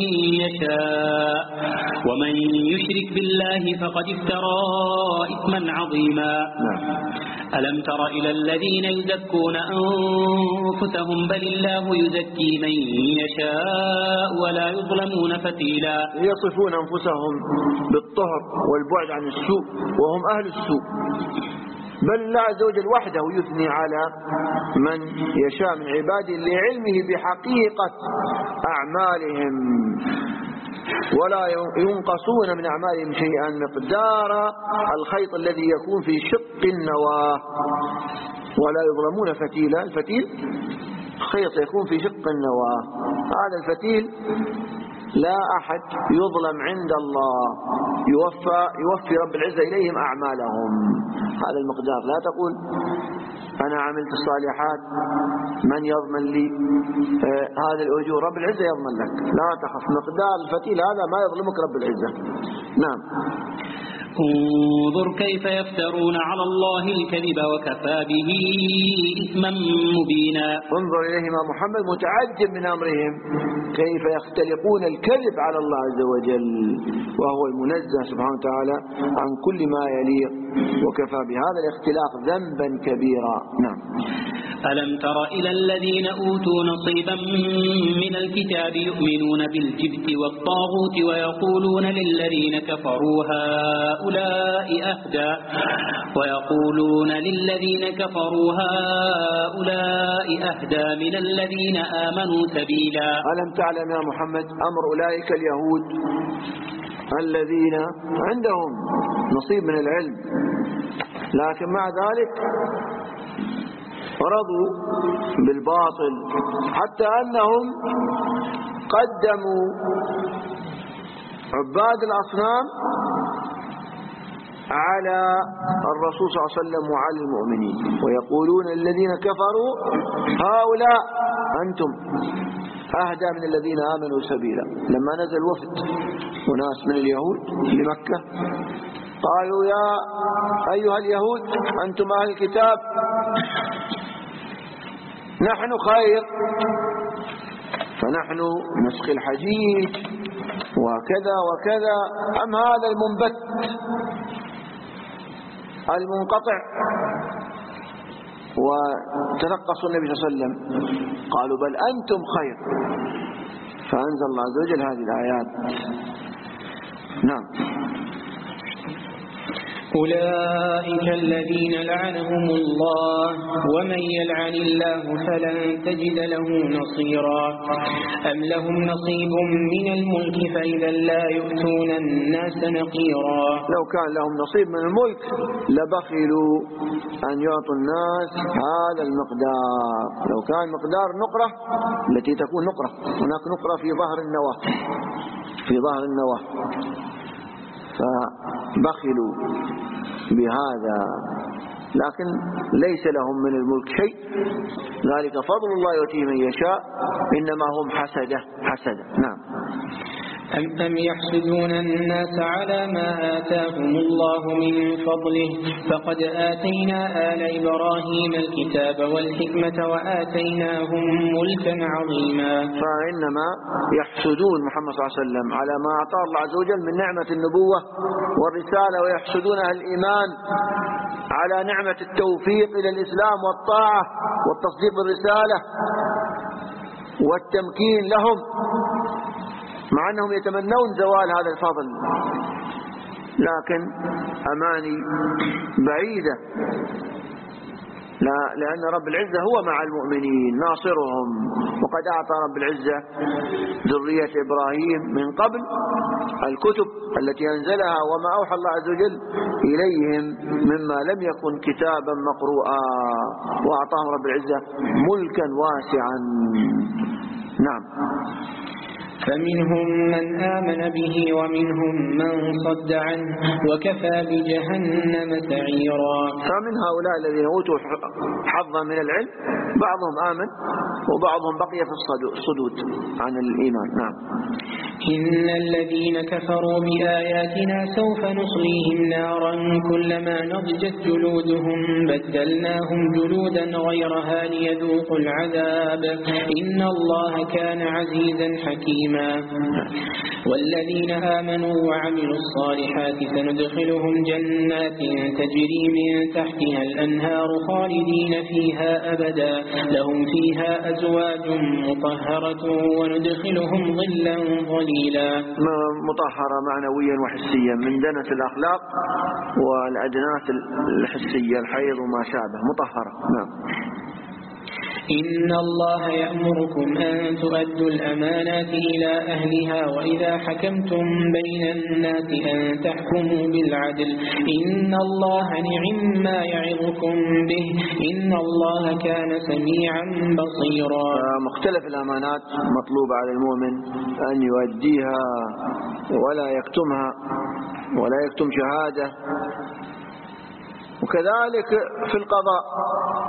يشاء ومن يشرك بالله فقد افترى إثما عظيما. ألم تر إلى الذين يزكون أنفسهم بل الله يزكي من يشاء ولا يظلمون فتيلا. يصفون أنفسهم بالطهر والبعد عن السوء وهم أهل السوء، بل الله عز وجل وحده يثني على من يشاء من عباده لعلمه بحقيقة أعمالهم، ولا ينقصون من أعمالهم شيئا مقدار الخيط الذي يكون في شق النواة، ولا يظلمون فتيلا. الفتيل خيط يكون في شق النواة، هذا الفتيل لا أحد يظلم عند الله، يوفى يوفي رب العزة إليهم أعمالهم، هذا المقدار. لا تقول أنا عملت الصالحات من يضمن لي آه هذا الأجور؟ رب العزة يضمن لك، لا تخف. مقدار الفتيل هذا ما يظلمك رب العزة. نعم. انظر كيف يفترون على الله الكذب وكفى به إثما مبينا. انظر إليهم محمد متعجب من أمرهم، كيف يختلقون الكذب على الله عز وجل وهو المنزه سبحانه وتعالى عن كل ما يليق، وكفى بهذا الاختلاق ذنبا كبيرا. نعم. ألم تر إلى الذين أوتوا نصيبا من الكتاب يؤمنون بالجبت والطاغوت ويقولون للذين كفروا هؤلاء أهدى ويقولون للذين كفروا هؤلاء أهدى من الذين آمنوا سبيلا. ألم تعلم يا محمد أمر أولئك اليهود الذين عندهم نصيب من العلم، لكن مع ذلك رضوا بالباطل، حتى أنهم قدموا عباد الأصنام على الرسول صلى الله عليه وسلم وعلى المؤمنين، ويقولون الذين كفروا هؤلاء أنتم أهدى من الذين آمنوا سبيلا. لما نزل وفد وناس من اليهود لمكة قالوا يا أيها اليهود أنتم أهل الكتاب نحن خير، فنحن نسقي الحجيج وكذا وكذا، أم هذا المنبت المنقطع؟ وتنقصوا النبي صلى الله عليه وسلم، قالوا بل أنتم خير، فأنزل الله عز وجل هذه الآيات. نعم. أولئك الذين لعنهم الله ومن يلعن الله فلن تجد له نصيرا. أم لهم نصيب من الملك فإذا لا يؤتون الناس نقيرا. لو كان لهم نصيب من الملك لبخلوا أن يعطوا الناس هذا المقدار. لو كان مقدار نقرة التي تكون نقرة، هناك نقرة في ظهر النواة، في ظهر النواة، فبخلوا بهذا، لكن ليس لهم من الملك شيء، ذلك فضل الله يؤتيه من يشاء، إنما هم حسدة حسدة. نعم. أم, أم يحسدون الناس على ما آتاهم الله من فضله فقد آتينا آل إبراهيم الكتاب والحكمة وآتيناهم ملكا عظيما. فإنما يحسدون محمد صلى الله عليه وسلم على ما أعطاه الله عز وجل من نعمة النبوة والرسالة، ويحسدون أهل الإيمان على نعمة التوفيق إلى الإسلام والطاعة والتصديق بالرسالة والتمكين لهم، مع أنهم يتمنون زوال هذا الفضل، لكن أماني بعيدة. لا، لأن رب العزة هو مع المؤمنين ناصرهم، وقد أعطى رب العزة ذرية إبراهيم من قبل الكتب التي أنزلها وما أوحى الله عز وجل إليهم مما لم يكن كتابا مقروءا، وأعطاهم رب العزة ملكا واسعا. نعم. فمنهم من آمن به ومنهم من صد عنه وكفى بجهنم سعيرا. فمن هؤلاء الذين أوتوا حظا من العلم بعضهم آمن وبعضهم بقي في الصدود عن الإيمان. نعم. إن الذين كفروا بآياتنا سوف نصليهم نارا كلما نضجت جلودهم بدلناهم جلودا غيرها ليذوقوا العذاب إن الله كان عزيزا حكيما. والذين آمنوا وعملوا الصالحات سندخلهم جنات تجري من تحتها الأنهار خالدين فيها أبدا لهم فيها أزواج مطهرة وندخلهم ظلا ظليلا. مطهرة معنويا وحسيا من دنس الأخلاق والأدناس الحسية الحيض وما شابه، مطهرة. نعم. إن الله يأمركم أن تؤدوا الأمانات إلى أهلها وإذا حكمتم بين الناس أن تحكموا بالعدل إن الله نعم ما يعظكم به إن الله كان سميعا بصيرا. مختلف الأمانات مطلوب على المؤمن أن يؤديها ولا يكتمها ولا يكتم شهادة، وكذلك في القضاء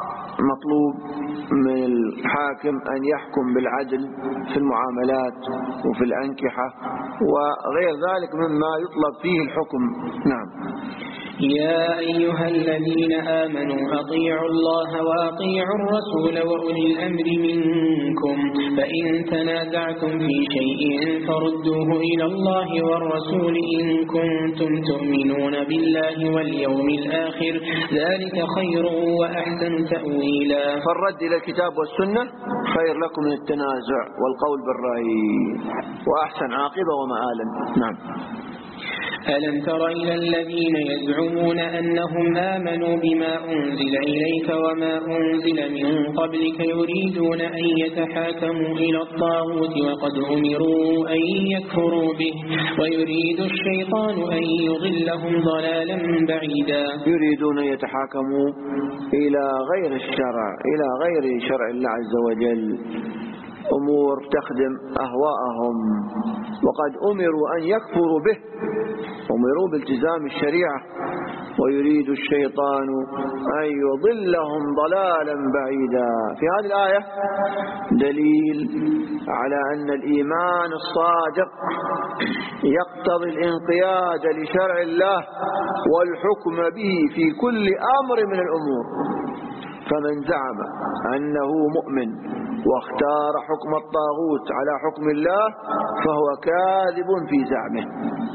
مطلوب من الحاكم أن يحكم بالعدل في المعاملات وفي الأنكحة وغير ذلك مما يطلب فيه الحكم. نعم. يا أيها الذين آمنوا أطيعوا الله وأطيعوا الرسول وأولي الأمر منكم فإن تنازعتم في شيء فردوه إلى الله والرسول إن كنتم تؤمنون بالله واليوم الآخر ذلك خير وأحسن تأويلا. فالرد إلى الكتاب والسنة خير لكم من التنازع والقول بالرأي وأحسن عاقبة ومآلا. نعم. ألم تر إلى الذين يزعمون أنهم آمنوا بما أنزل إليك وما أنزل من قبلك يريدون أن يتحاكموا إلى الطاغوت وقد أمروا أن يكفروا به ويريد الشيطان أن يضلهم ضلالا بعيدا. يريدون أن يتحاكموا إلى غير الشرع إلى غير شرع الله عز وجل، أمور تخدم أهواءهم، وقد أمروا أن يكفروا به، أمروا بالتزام الشريعة، ويريد الشيطان أن يضلهم ضلالا بعيدا. في هذه الآية دليل على أن الإيمان الصادق يقتضي الانقياد لشرع الله والحكم به في كل أمر من الأمور. فمن زعم أنه مؤمن واختار حكم الطاغوت على حكم الله فهو كاذب في زعمه.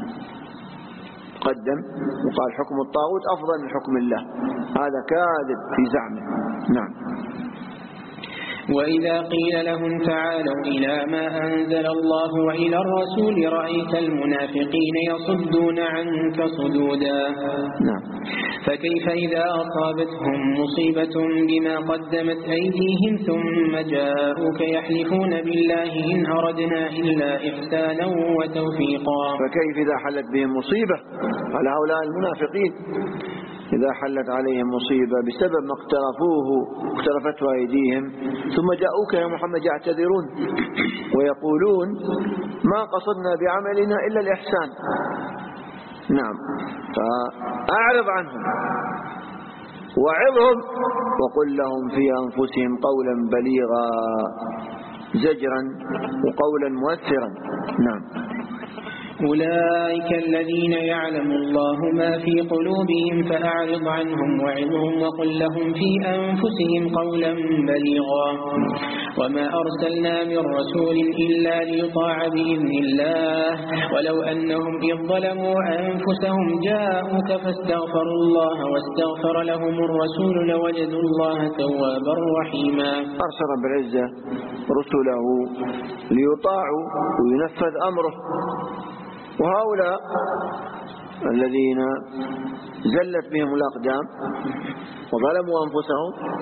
قدم وقال حكم الطاغوت أفضل من حكم الله، هذا كاذب في زعمه. نعم. وإذا قيل لهم تعالوا إلى ما أنزل الله وإلى الرسول رأيت المنافقين يصدون عنك صدودا. نعم. فكيف إذا أصابتهم مصيبة بما قدمت أيديهم ثم جاءوك يحلفون بالله إن أردنا إلا إحسانا وتوفيقا. فكيف إذا حلت بهم مصيبة على هؤلاء المنافقين، إذا حلت عليهم مصيبة بسبب ما اقترفوه اقترفته أيديهم ثم جاءوك يا محمد يعتذرون ويقولون ما قصدنا بعملنا إلا الإحسان. نعم. فأعرض عنهم وعظهم وقل لهم في أنفسهم قولا بليغا زجرا وقولا مؤثرا. نعم. أولئك الذين يعلم الله ما في قلوبهم فأعرض عنهم وعظهم وقل لهم في أنفسهم قولا بليغا. وما أرسلنا من رسول إلا ليطاع بإذن الله ولو أنهم إذ ظلموا أنفسهم جاءوك فاستغفروا الله واستغفر لهم الرسول لوجدوا الله توابا رحيما. أرسل رب العزة رسله ليطاعوا وينفذ أمره، وهؤلاء الذين زلت بهم الأقدام وظلموا أنفسهم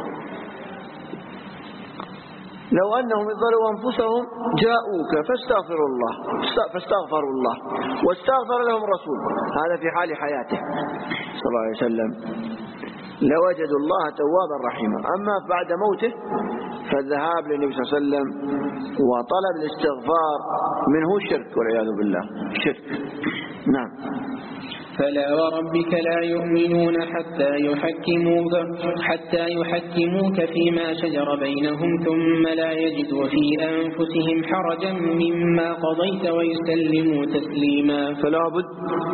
لو أنهم ظلموا أنفسهم جاءوك فاستغفروا الله فاستغفروا الله واستغفر لهم الرسول، هذا في حال حياته صلى الله عليه وسلم، لوجدوا الله توابا رحيما. أما بعد موته فالذهاب للنبي صلى الله عليه وسلم وطلب الاستغفار منه شرك والعياذ بالله، شرك. نعم. فلا وربك لا يؤمنون حتى يحكموك حتى يحكموك فيما شجر بينهم ثم لا يجدوا في أنفسهم حرجا مما قضيت ويسلموا تسليما. فلا بد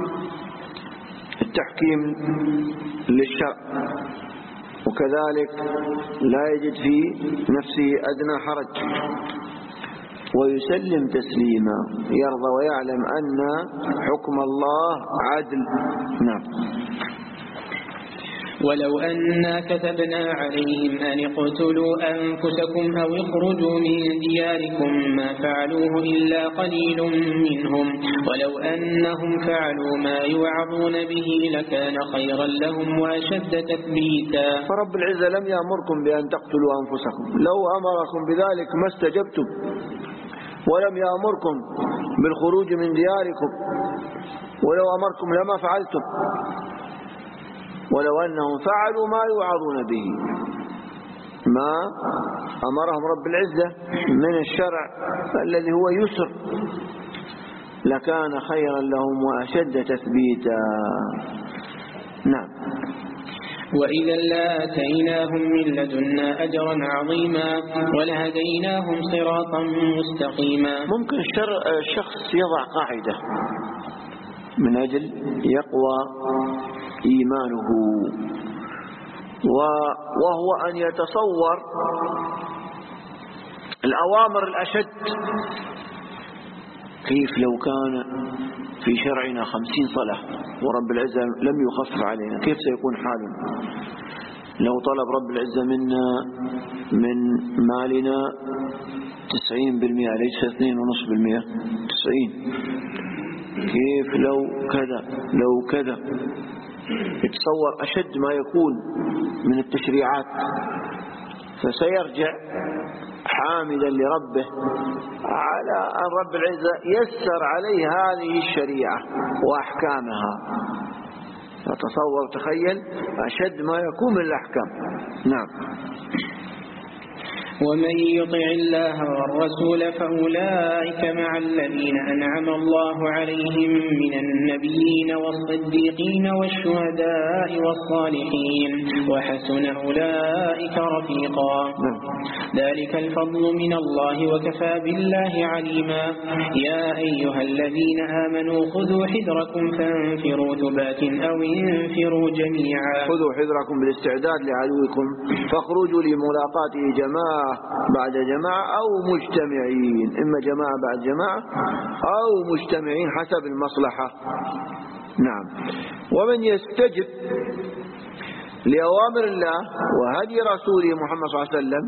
التحكيم للشرع، وكذلك لا يجد في نفسه أدنى حرج ويسلم تسليما، يرضى ويعلم أن حكم الله عدل. نعم. ولو أنا كتبنا عليهم أن اقتلوا أنفسكم أو اخرجوا من دياركم ما فعلوه إلا قليل منهم ولو أنهم فعلوا ما يوعظون به لكان خيرا لهم وأشد تثبيتا. فرب العزة لم يأمركم بأن تقتلوا أنفسكم، لو أمركم بذلك ما استجبتم، ولم يأمركم بالخروج من دياركم، ولو أمركم لما فعلتم، ولو أنهم فعلوا ما يوعظون به، ما أمرهم رب العزة من الشرع الذي هو يسر، لكان خيرا لهم وأشد تثبيتا. نعم. وإذا لآتيناهم من لدنا أجرا عظيما ولهديناهم صراطا مستقيما. ممكن الشخص يضع قاعدة من أجل يقوى إيمانه، وهو أن يتصور الأوامر الأشد. كيف لو كان في شرعنا خمسين صلاة ورب العزة لم يخفف علينا، كيف سيكون حالنا؟ لو طلب رب العزة منا من مالنا تسعين بالمئة ليس اثنين ونصف بالمئة، تسعين، كيف لو كذا لو كذا؟ يتصور أشد ما يكون من التشريعات، فسيرجع حامدا لربه على أن رب العزة يسر عليه هذه الشريعة وأحكامها. فتصور تخيل أشد ما يكون من الأحكام. نعم. ومن يطع الله والرسول فأولئك مع الذين أنعم الله عليهم من النبيين والصديقين والشهداء والصالحين وحسن أولئك رفيقا. ذلك الفضل من الله وكفى بالله عليما. يا أيها الذين آمنوا خذوا حذركم فانفروا ثبات أو انفروا جميعا. خذوا حذركم بالاستعداد لعدوكم فاخرجوا لملاقاته جماعة بعد جماعة أو مجتمعين، إما جماعة بعد جماعة أو مجتمعين حسب المصلحة. نعم. ومن يستجب لأوامر الله وهدي رسوله محمد صلى الله عليه وسلم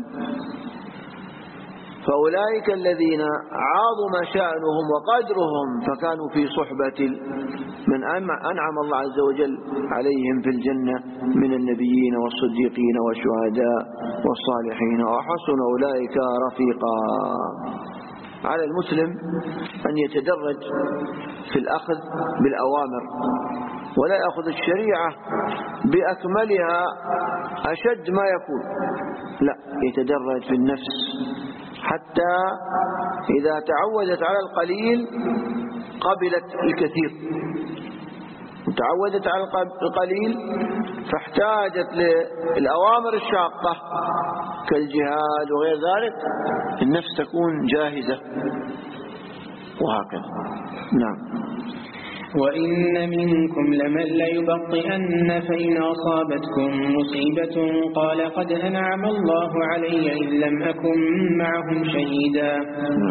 فأولئك الذين عظم شأنهم وقدرهم فكانوا في صحبة من أنعم الله عز وجل عليهم في الجنة من النبيين والصديقين والشهداء والصالحين وحسن أولئك رفيقا. على المسلم أن يتدرج في الأخذ بالأوامر ولا يأخذ الشريعة بأكملها أشد ما يكون، لا، يتدرج في النفس حتى إذا تعودت على القليل قبلت الكثير، وتعودت على القليل فاحتاجت للأوامر الشاقة كالجهاد وغير ذلك، النفس تكون جاهزة وهكذا. نعم. وإن منكم لمن ليبطئن فإن أصابتكم مصيبة قال قد أنعم الله علي إذ لم أكن معهم شهيدا.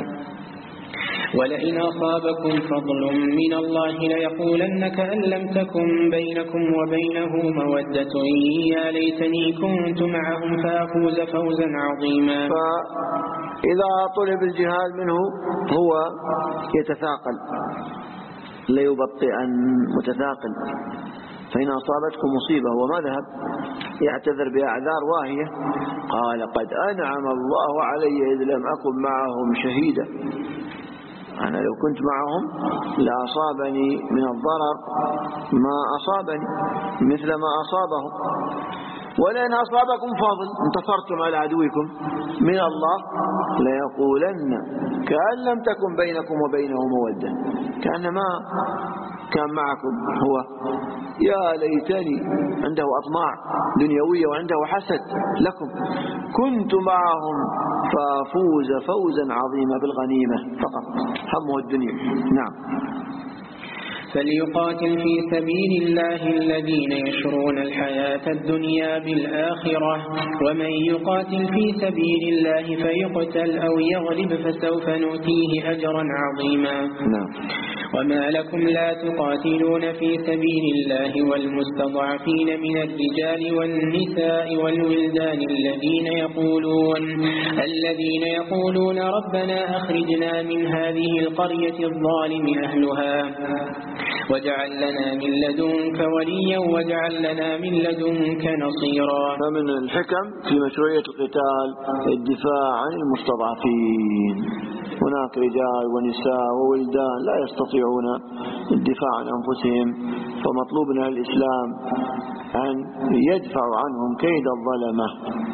ولئن أصابكم فضل من الله ليقولن كأن لم تكن بينكم وبينه مودة يا ليتني كنت معهم فأفوز فوزا عظيما. فإذا طلب الجهاد منه هو يتثاقل، ليبطئن متثاقل. فإن أصابتكم مصيبة وما ذهب يعتذر بأعذار واهية قال قد أنعم الله علي إذ لم أكن معهم شهيدا، أنا لو كنت معهم لأصابني من الضرر ما أصابني مثل ما أصابهم. ولئن أصابكم فضل انتصرتم على عدوكم من الله ليقولن كأن لم تكن بينكم وبينه مودة، كأن ما كان معكم هو. يا ليتني، عنده أطماع دنيوية وعنده حسد لكم، كنت معهم فافوز فوزا عظيما بالغنيمة فقط، همه الدنيا. نعم. فليقاتل في سبيل الله الذين يشرون الحياة الدنيا بالآخرة ومن يقاتل في سبيل الله فيقتل أو يغلب فسوف نؤتيه أجرا عظيما. نعم. وما لكم لا تقاتلون في سبيل الله والمستضعفين من الرجال والنساء والولدان الذين يقولون الذين يقولون ربنا أخرجنا من هذه القرية الظالم أهلها واجعل لنا من لدنك وليا واجعل لنا من لدنك نصيرا. فمن الحكم في مشروعية القتال الدفاع عن المستضعفين. هناك رجال ونساء وولدان لا يستطيعون الدفاع عن أنفسهم، فمطلوب من الإسلام أن يدفع عنهم كيد الظلمة.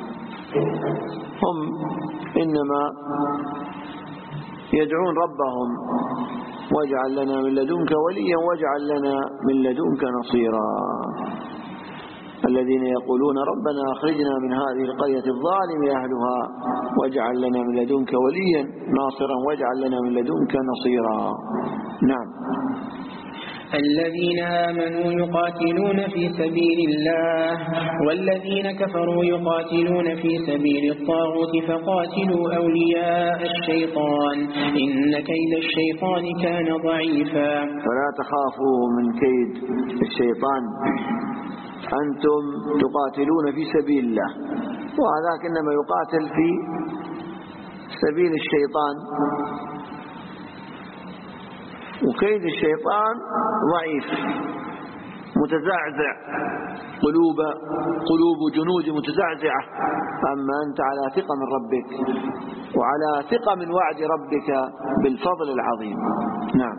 هم إنما يدعون ربهم واجعل لنا من لدنك وليا واجعل لنا من لدنك نصيرا. الذين يقولون ربنا أخرجنا من هذه القرية الظالم أهلها واجعل لنا من لدنك وليا ناصرا واجعل لنا من لدنك نصيرا. نعم. الذين آمنوا يقاتلون في سبيل الله والذين كفروا يقاتلون في سبيل الطاغوت فقاتلوا أولياء الشيطان إن كيد الشيطان كان ضعيفا. فلا تخافوا من كيد الشيطان، أنتم تقاتلون في سبيل الله، وهذاك إنما يقاتل في سبيل الشيطان، وكيد الشيطان ضعيف متزعزع، قلوب قلوب جنود متزعزعة. أما أنت على ثقة من ربك وعلى ثقة من وعد ربك بالفضل العظيم. نعم.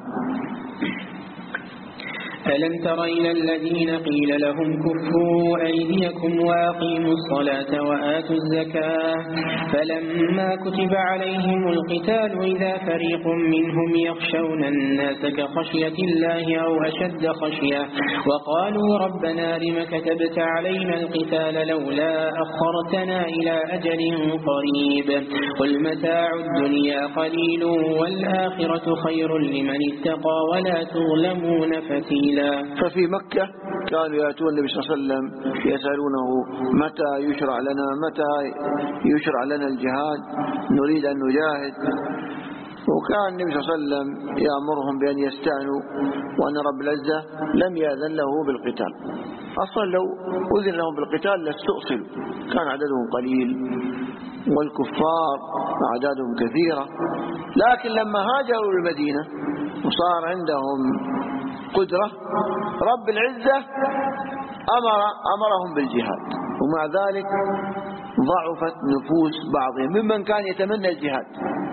ألم تر إلى الذين قيل لهم كفوا أيديكم وأقيموا الصلاة وآتوا الزكاة فلما كتب عليهم القتال إذا فريق منهم يخشون الناس كخشية الله أو أشد خشية وقالوا ربنا لم كتبت علينا القتال لولا أخرتنا إلى أجل قريب قل متاع الدنيا قليل والآخرة خير لمن اتقى ولا تظلمون فتيلا. ففي مكة كانوا يأتون النبي صلى الله عليه وسلم يسألونه متى يشرع لنا متى يشرع لنا الجهاد نريد أن نجاهد، وكان النبي صلى الله عليه وسلم يأمرهم بأن يستعنوا، وأن رب العزة لم يأذن له بالقتال. أصلا لو أذن لهم بالقتال لاستؤصلوا، كان عددهم قليل والكفار أعدادهم كثيرة، لكن لما هاجروا المدينة وصار عندهم قدرة رب العزة أمر أمرهم بالجهاد، ومع ذلك ضعفت نفوس بعضهم ممن كان يتمنى الجهاد.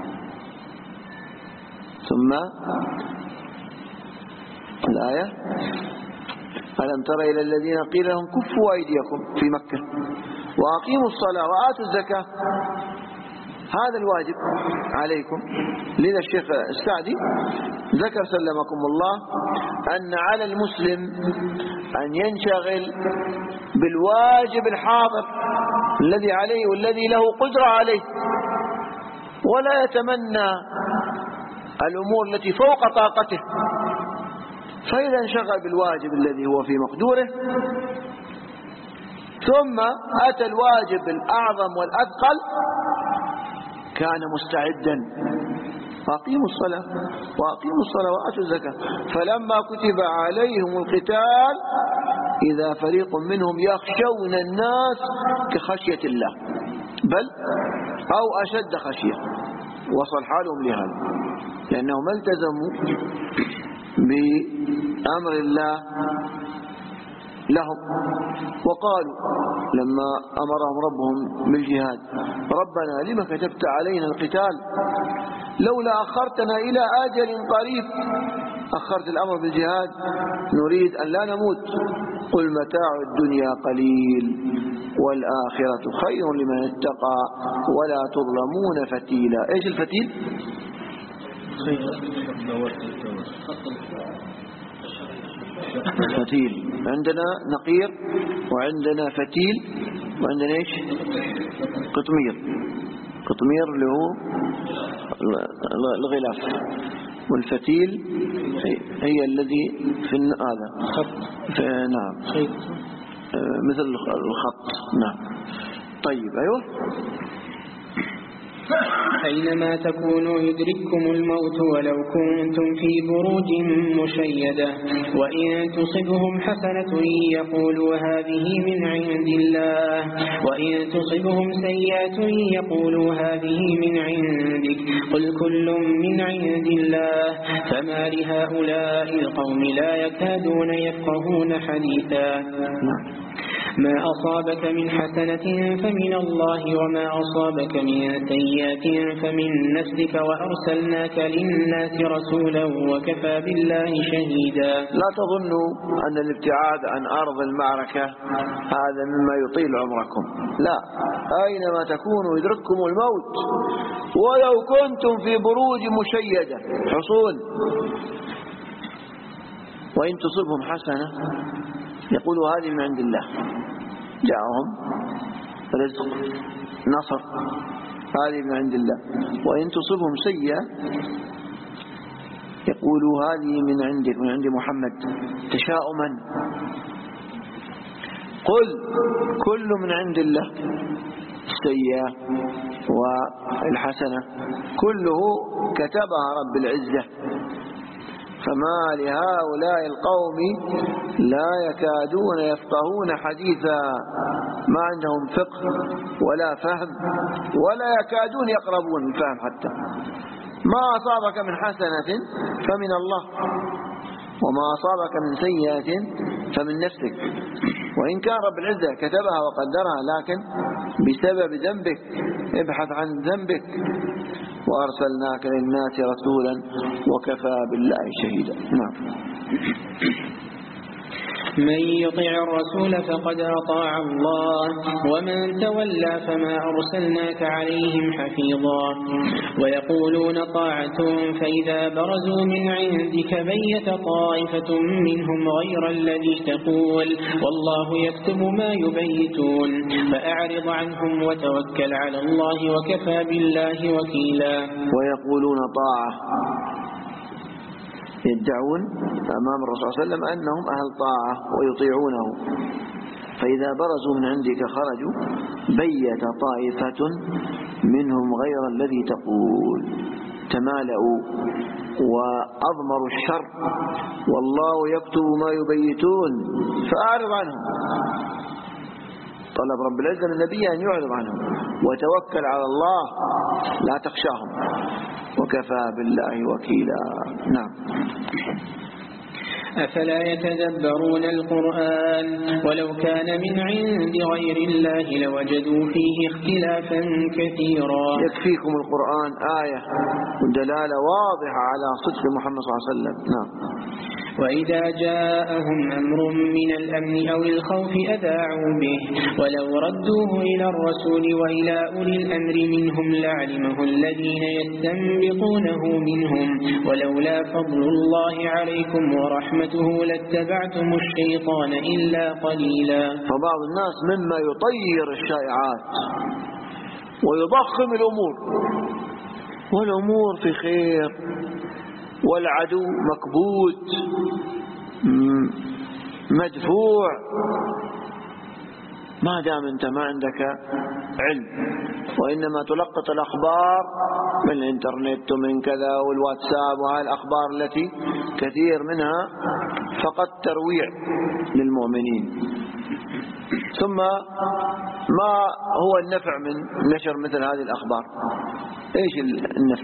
ثم الآية ألم تر إلى الذين قيل لهم كفوا أيديكم في مكة وأقيموا الصلاة وآتوا الزكاة، هذا الواجب عليكم. لذا الشيخ السعدي ذكر سلمكم الله أن على المسلم أن ينشغل بالواجب الحاضر الذي عليه والذي له قدرة عليه، ولا يتمنى الأمور التي فوق طاقته. فإذا انشغل بالواجب الذي هو في مقدوره ثم أتى الواجب الأعظم والأثقل كان مستعدا. أقيموا الصلاة وأقيموا الصلاة وآتوا الزكاة فلما كتب عليهم القتال إذا فريق منهم يخشون الناس كخشية الله بل أو أشد خشية، وصل حالهم لهذا لأنهم التزموا بأمر الله لهم. وقالوا لما أمرهم ربهم بالجهاد ربنا لما كتبت علينا القتال لولا أخرتنا إلى أجل قريب، أخرت الأمر بالجهاد نريد أن لا نموت. قل متاع الدنيا قليل والآخرة خير لمن اتقى ولا تظلمون فتيلا. إيش الفتيل؟ فتيل عندنا نقير وعندنا فتيل وعندنا ايش؟ قطمير. قطمير اللي هو الغلاف، والفتيل هي الذي في هذا في نعم مثل الخط. نعم. طيب ايوه. أينما تكونوا يدرككم الموت ولو كنتم في بروج مشيدة وإن تصبهم حسنة يقولوا هذه من عند الله وإن تصبهم سيئة يقولوا هذه من عندك قل كل من عند الله فما لهؤلاء القوم لا يكادون يفقهون حديثا. ما أصابك من حسنة فمن الله وما أصابك من سيئة فمن نفسك وأرسلناك للناس رسولا وكفى بالله شهيدا. لا تظنوا أن الابتعاد عن أرض المعركة هذا مما يطيل عمركم، لا، أينما تكونوا يدرككم الموت ولو كنتم في بروج مشيدة حصون وإن تصبهم حسنة يقولوا هذه من عند الله جاءهم رزق نصر، هذه من عند الله. وإن تصبهم سيئة يقولوا هذه من عندك، من عند محمد تشاؤما. قل كل من عند الله، السيئة والحسنة كله كتبها رب العزة. فما لهؤلاء القوم لا يكادون يفقهون حديثا، ما عندهم فقه ولا فهم ولا يكادون يقربون الفهم حتى. ما أصابك من حسنة فمن الله، وما أصابك من سيئة فمن نفسك. وإن كان رب العزة كتبها وقدرها، لكن بسبب ذنبك ابحث عن ذنبك. وأرسلناك للناس رسولا وكفى بالله شهيدا. نعم. من يطع الرسول فقد أطاع الله، ومن تولى فما أرسلناك عليهم حفيظا. ويقولون طاعة فإذا برزوا من عندك بيت طائفة منهم غير الذي تقول والله يكتب ما يبيتون، فأعرض عنهم وتوكل على الله وكفى بالله وكيلا. ويقولون طاعة، يدعون أمام الرسول صلى الله عليه وسلم أنهم أهل طاعة ويطيعونه، فإذا برزوا من عندك خرجوا بيت طائفة منهم غير الذي تقول، تمالأوا وأضمروا الشر والله يكتب ما يبيتون فأعرض عنهم. طلب رب العزة من النبي أن يعرض عنهم وتوكل على الله لا تخشاهم وكفى بالله وكيلا. نعم. أفلا يتدبرون القرآن ولو كان من عند غير الله لوجدوا فيه اختلافا كثيرا. يكفيكم القرآن آية ودلالة واضحة على صدق محمد صلى الله عليه وسلم. نعم. وإذا جاءهم أمر من الأمن أو الخوف أذاعوا به ولو ردوه إلى الرسول وإلى أولي الأمر منهم لعلمه الذين يستنبطونه منهم ولولا فضل الله عليكم ورحمته لاتبعتم الشيطان إلا قليلا. فبعض الناس مما يطير الشائعات ويضخم الأمور، والأمور في خير والعدو مكبوت مدفوع، ما دام انت ما عندك علم، وإنما تلقط الأخبار من الإنترنت ومن كذا والواتساب وهذه الأخبار التي كثير منها فقط ترويع للمؤمنين. ثم ما هو النفع من نشر مثل هذه الأخبار؟ إيش النفع؟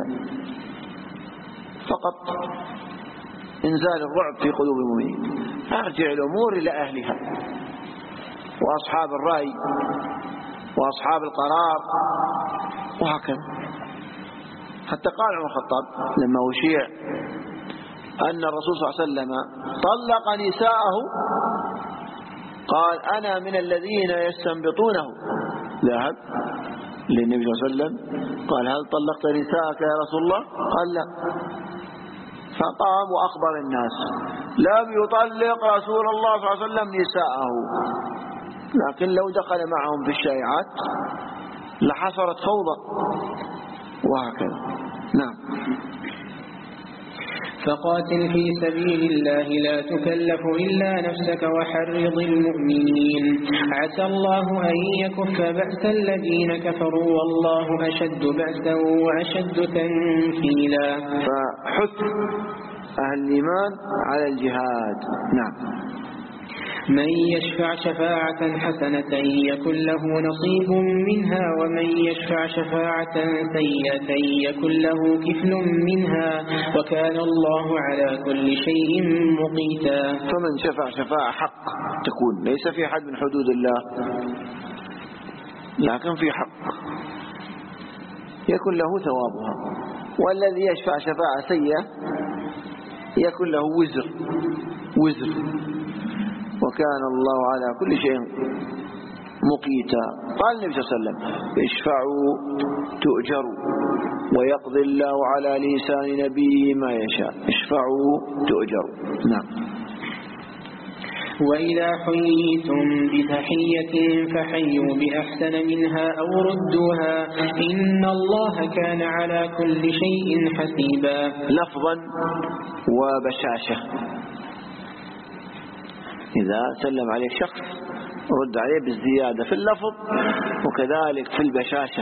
فقط إنزال الرعب في قلوب المؤمنين. أرجع الأمور إلى أهلها وأصحاب الرأي وأصحاب القرار وهكذا. حتى قال عمر الخطاب لما أشيع أن الرسول صلى الله عليه وسلم طلق نساءه قال أنا من الذين يستنبطونه. ذهب للنبي صلى الله عليه وسلم قال هل طلقت نساءك يا رسول الله؟ قال لا. فقام وأخبر الناس لم يطلق رسول الله صلى الله عليه وسلم نساءه، لكن لو دخل معهم في الشائعات لحصلت فوضى وهكذا. نعم. فقاتل في سبيل الله لا تكلف إلا نفسك وحرض المؤمنين عسى الله أن يكف بأس الذين كفروا والله أشد بأسا وأشد تنكيلا. فحث أهل الإيمان على الجهاد. نعم. من يشفع شفاعة حسنة يكن له نصيب منها ومن يشفع شفاعة سيئة يكن له كفل منها وكان الله على كل شيء مقيتا. فمن شفع شفاعة حق تكون ليس في حد من حدود الله، لكن في حق يكن له ثوابها، والذي يشفع شفاعة سيئة يكن له وزر وزر وكان الله على كل شيء مقيتا. قال النبي صلى الله عليه وسلم اشفعوا تؤجروا ويقضي الله على لسان نبيه ما يشاء. اشفعوا تؤجروا. نعم. وإذا حييتم بتحية فحيوا بأحسن منها أو ردوها إن الله كان على كل شيء حسيبا. لفظا وبشاشة، إذا سلم عليه شخص رد عليه بالزيادة في اللفظ وكذلك في البشاشة،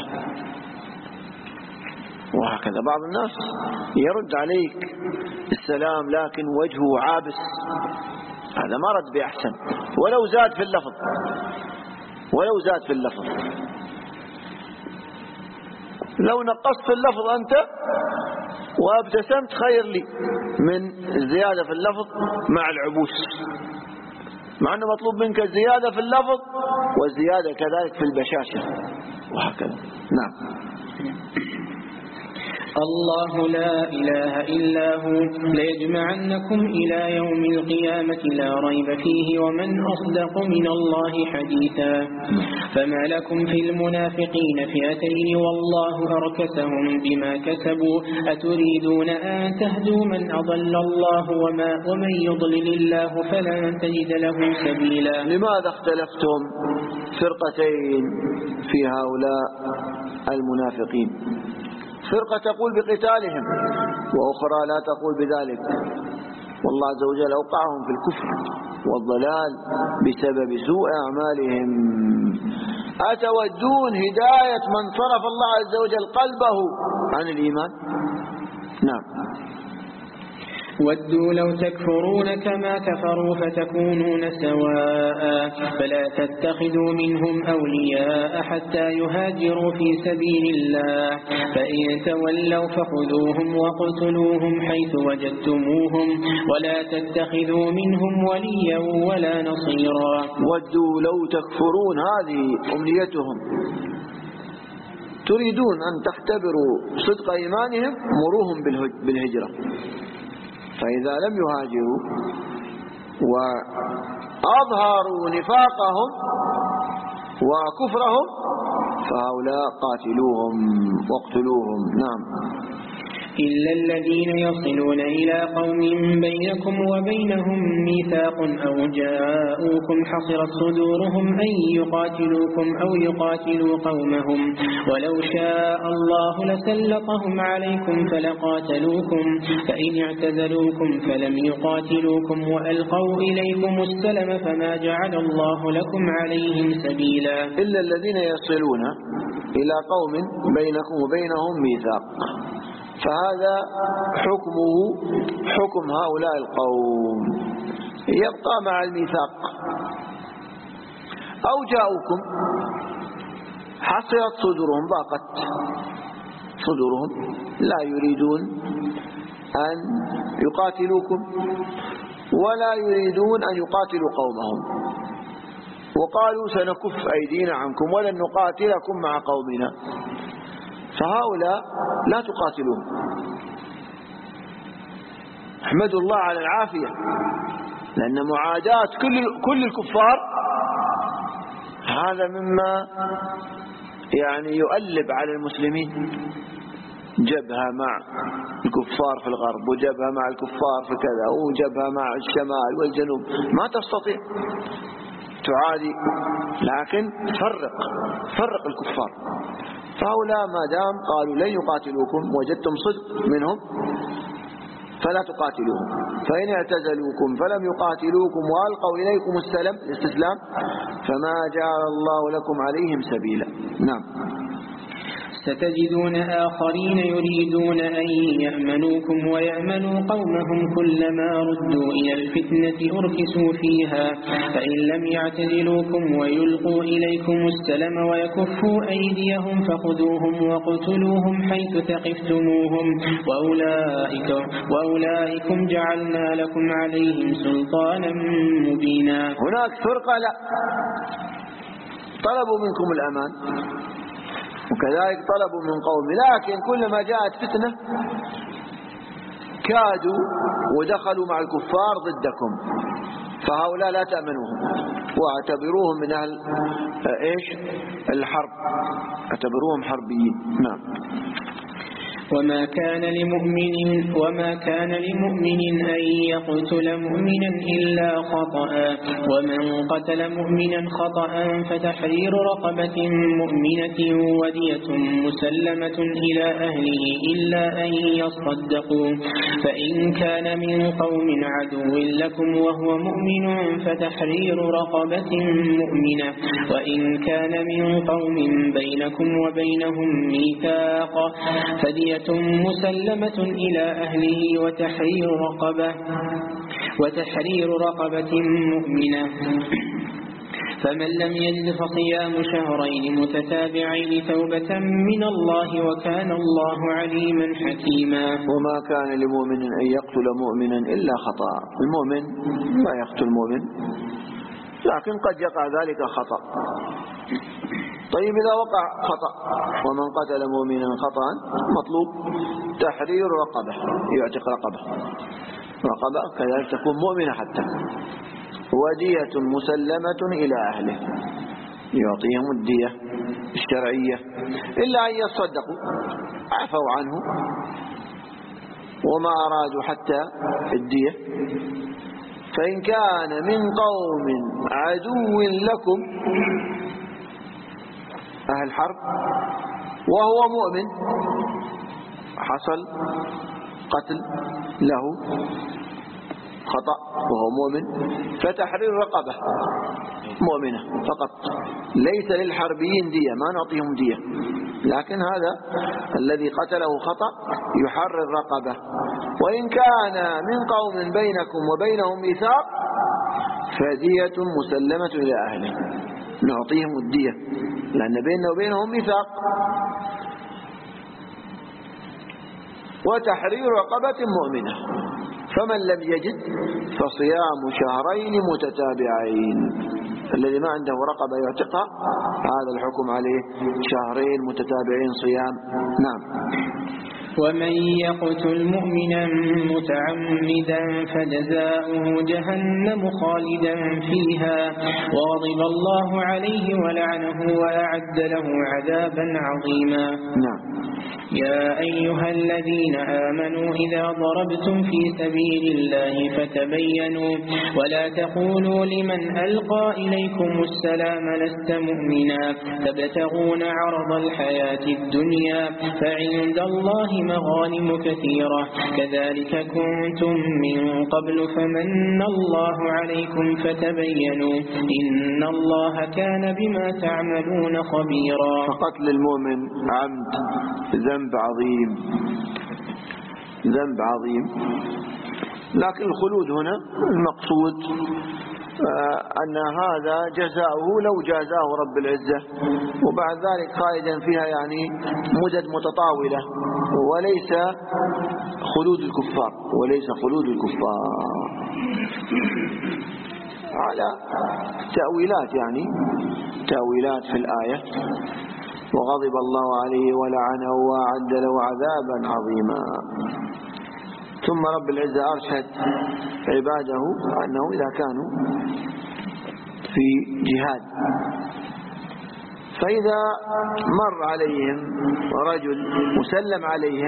وهكذا بعض الناس يرد عليك السلام لكن وجهه عابس، هذا ما رد بأحسن ولو زاد في اللفظ، ولو زاد في اللفظ. لو نقصت في اللفظ أنت وابتسمت خير لي من الزيادة في اللفظ مع العبوس، مع أنه مطلوب منك الزيادة في اللفظ والزيادة كذلك في البشاشة وهكذا. نعم. الله لا إله إلا هو ليجمعنكم إلى يوم القيامة لا ريب فيه ومن أصدق من الله حديثا. فما لكم في المنافقين فئتين والله أركسهم بما كسبوا أتريدون أن تهدوا من أضل الله وما ومن يضلل الله فلن تجد له سبيلا. لماذا اختلفتم فرقتين في هؤلاء المنافقين؟ فرقة تقول بقتالهم وأخرى لا تقول بذلك، والله عز وجل أوقعهم في الكفر والضلال بسبب سوء أعمالهم. أتودون هداية من صرف الله عز وجل قلبه عن الإيمان؟ نعم. ودوا لو تكفرون كما كفروا فتكونون سواء فلا تتخذوا منهم أولياء حتى يهاجروا في سبيل الله فإن تولوا فخذوهم وقتلوهم حيث وجدتموهم ولا تتخذوا منهم وليا ولا نصيرا. ودوا لو تكفرون، هذه أمنيتهم، تريدون أن تختبروا صدق إيمانهم، مروهم بالهجرة، فإذا لم يهاجروا وأظهروا نفاقهم وكفرهم فهؤلاء قاتلوهم واقتلوهم. نعم. إلا الذين يصلون إلى قوم بينكم وبينهم ميثاق أو جاءوكم حصرت صدورهم أن يقاتلوكم أو يقاتلوا قومهم ولو شاء الله لسلطهم عليكم فلقاتلوكم فإن اعتزلوكم فلم يقاتلوكم وألقوا إليكم السلم فما جعل الله لكم عليهم سبيلا. إلا الذين يصلون إلى قوم بينكم وبينهم ميثاق، فهذا حكمه حكم هؤلاء القوم، يبقى مع الميثاق. أو جاءوكم حصرت صدورهم، ضاقت صدورهم، لا يريدون أن يقاتلوكم ولا يريدون أن يقاتلوا قومهم، وقالوا سنكف أيدينا عنكم ولن نقاتلكم مع قومنا، فهؤلاء لا تقاتلون. احمدوا الله على العافية، لأن معاداة كل كل الكفار هذا مما يعني يؤلب على المسلمين. جبهة مع الكفار في الغرب وجبهة مع الكفار في كذا وجبهة مع الشمال والجنوب، ما تستطيع تعادي، لكن فرق فرق الكفار. فهؤلاء ما دام قالوا لن يقاتلوكم وجدتم صدق منهم فلا تقاتلوهم، فإن اعتزلوكم فلم يقاتلوكم وألقوا إليكم السلم الاستسلام فما جعل الله لكم عليهم سبيلا. نعم. ستجدون آخرين يريدون أن يأمنوكم ويأمنوا قومهم كلما ردوا إلى الفتنة أركسوا فيها فإن لم يعتزلوكم ويلقوا إليكم السلم ويكفوا أيديهم فخذوهم وقتلوهم حيث ثقفتموهم وأولئك وأولئكم جعلنا لكم عليهم سلطانا مبينا. هناك فرقة لا طلبوا منكم الأمان وكذلك طلبوا من قوم، لكن كلما جاءت فتنة كادوا ودخلوا مع الكفار ضدكم، فهؤلاء لا تأمنوهم واعتبروهم من أهل إيش الحرب، اعتبروهم حربيين. نعم. وما كان لمؤمن وما كان لمؤمن أن يقتل مؤمنا إلا خطأ ومن قتل مؤمنا خطأ فتحرير رقبة مؤمنة ودية مسلمة إلى أهله إلا أن يصدقوا فإن كان من قوم عدو لكم وهو مؤمن فتحرير رقبة مؤمنة وإن كان من قوم بينكم وبينهم ميثاق فدية مسلمة إلى أهله وتحرير رقبة وتحرير رقبة مؤمنة فمن لم يجد فصيام شهرين متتابعين توبة من الله وكان الله عليما حكيما. وما كان لمؤمن أن يقتل مؤمنا إلا خطأ. المؤمن ما يقتل مؤمن لكن قد يقع ذلك خطأ. طيب إذا وقع خطأ ومن قتل مؤمنا خطأ مطلوب تحرير رقبة يعتق رقبة رقبة كذلك تكون مؤمنة حتى ودية مسلمة إلى أهله يعطيهم الدية الشرعية إلا أن يصدقوا عفوا عنه وما أرادوا حتى الدية فإن كان من قوم عدو لكم أهل حرب وهو مؤمن حصل قتل له خطأ وهو مؤمن فتحرير رقبة مؤمنة فقط ليس للحربيين دية ما نعطيهم دية لكن هذا الذي قتله خطأ يحرر رقبة وإن كان من قوم بينكم وبينهم ميثاق فدية مسلمة إلى أهله نعطيهم الدية لأن بيننا وبينهم ميثاق وتحرير رقبة مؤمنة فمن لم يجد فصيام شهرين متتابعين الذي ما عنده رقبة يعتقها هذا الحكم عليه شهرين متتابعين صيام. نعم. ومن يقتل مؤمنا متعمدا فجزاؤه جهنم خالدا فيها وغضب الله عليه ولعنه وأعد له عذابا عظيما. نعم. يا أيها الذين آمنوا إذا ضربتم في سبيل الله فتبينوا ولا تقولوا لمن ألقى إليكم السلام لست مؤمنا تبتغون عرض الحياة الدنيا فعند الله مغانم كثيرة كذلك كنتم من قبل فمن الله عليكم فتبينوا إن الله كان بما تعملون خبيرا. فقتل المؤمن عمد ذنب عظيم ذنب عظيم لكن الخلود هنا المقصود أن هذا جزاؤه لو جازاه رب العزة وبعد ذلك خالدا فيها يعني مدد متطاولة وليس خلود الكفار وليس خلود الكفار على تأويلات يعني تأويلات في الآية وغضب الله عليه ولعنه وأعد له عذابا عظيما. ثم رب العزة أرشد عباده أنه إذا كانوا في جهاد فإذا مر عليهم رجل مسلم عليهم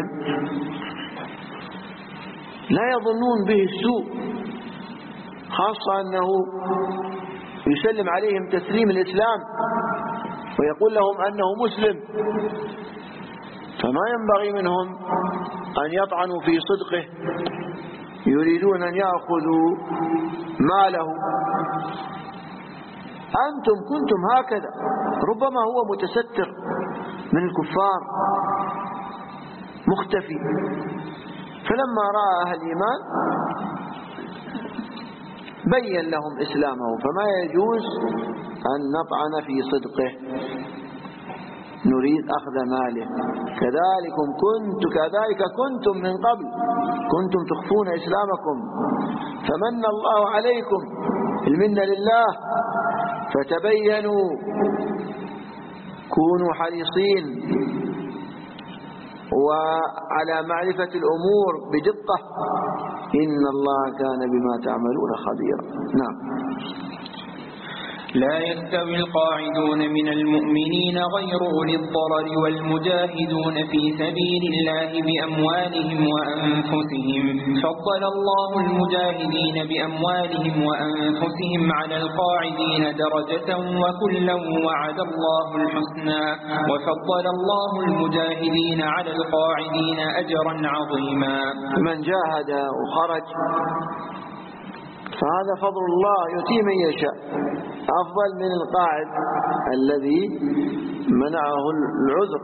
لا يظنون به السوء خاصة أنه يسلم عليهم تسليم الإسلام ويقول لهم أنه مسلم فما ينبغي منهم أن يطعنوا في صدقه يريدون أن يأخذوا ماله. أنتم كنتم هكذا ربما هو متستر من الكفار مختفي فلما رأى أهل الإيمان بين لهم إسلامه فما يجوز أن نطعن في صدقه نريد أخذ ماله. كذلك كنت كذلك كنتم من قبل كنتم تخفون إسلامكم فمن الله عليكم المنة لله فتبينوا كونوا حريصين وعلى معرفة الأمور بدقة إن الله كان بما تعملون خبيرا. نعم. لا يستوي القاعدون من المؤمنين غير أولي الضرر والمجاهدون في سبيل الله بأموالهم وأنفسهم فضل الله المجاهدين بأموالهم وأنفسهم على القاعدين درجة وكلا وعد الله الحسنى وفضل الله المجاهدين على القاعدين أجرا عظيما. من جاهد وخرج فهذا فضل الله يؤتيه من يشاء أفضل من القاعد الذي منعه العذر.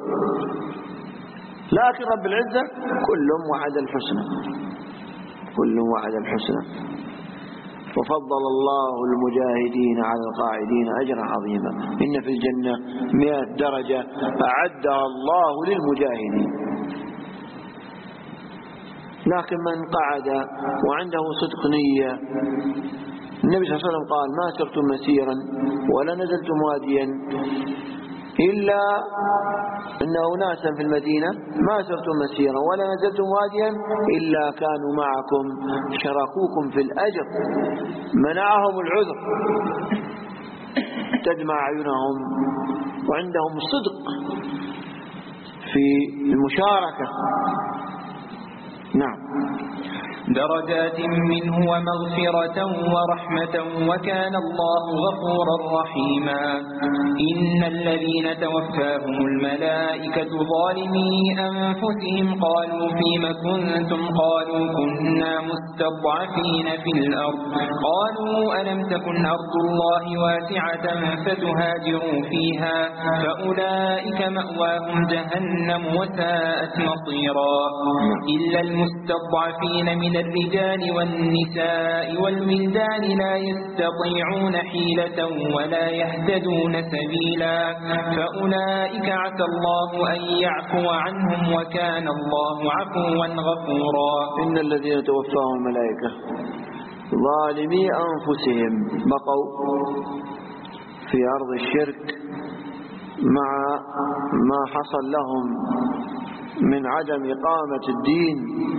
لكن رب العزة كل وعد الحسنى كل وعد الحسنى وفضل الله المجاهدين على القاعدين أجرا عظيما. إن في الجنة مئة درجة أعدها الله للمجاهدين. لكن من قعد وعنده صدق نية، النبي صلى الله عليه وسلم قال ما سرتم مسيرا ولا نزلتم واديا إلا أن أناسا في المدينة ما سرتم مسيرا ولا نزلتم واديا إلا كانوا معكم شركوكم في الأجر منعهم العذر تدمع عيونهم وعندهم صدق في المشاركة. نعم. درجات منه ومغفرة ورحمة وكان الله غفورا رحيما. إن الذين توفاهم الملائكة ظالمي أنفسهم قالوا فيم كنتم قالوا كنا مستضعفين في الأرض قالوا ألم تكن أرض الله واسعة فتهاجروا فيها فأولئك مأواهم جهنم وساءت مصيرا. إلا المستضعفين من الرجال والنساء والولدان لا يستطيعون حيلة ولا يهتدون سبيلا فأولئك عسى الله أن يعفو عنهم وكان الله عفوا غفورا. إن الذين توفاهم الملائكة ظالمي أنفسهم بقوا في أرض الشرك مع ما حصل لهم من عدم إقامة الدين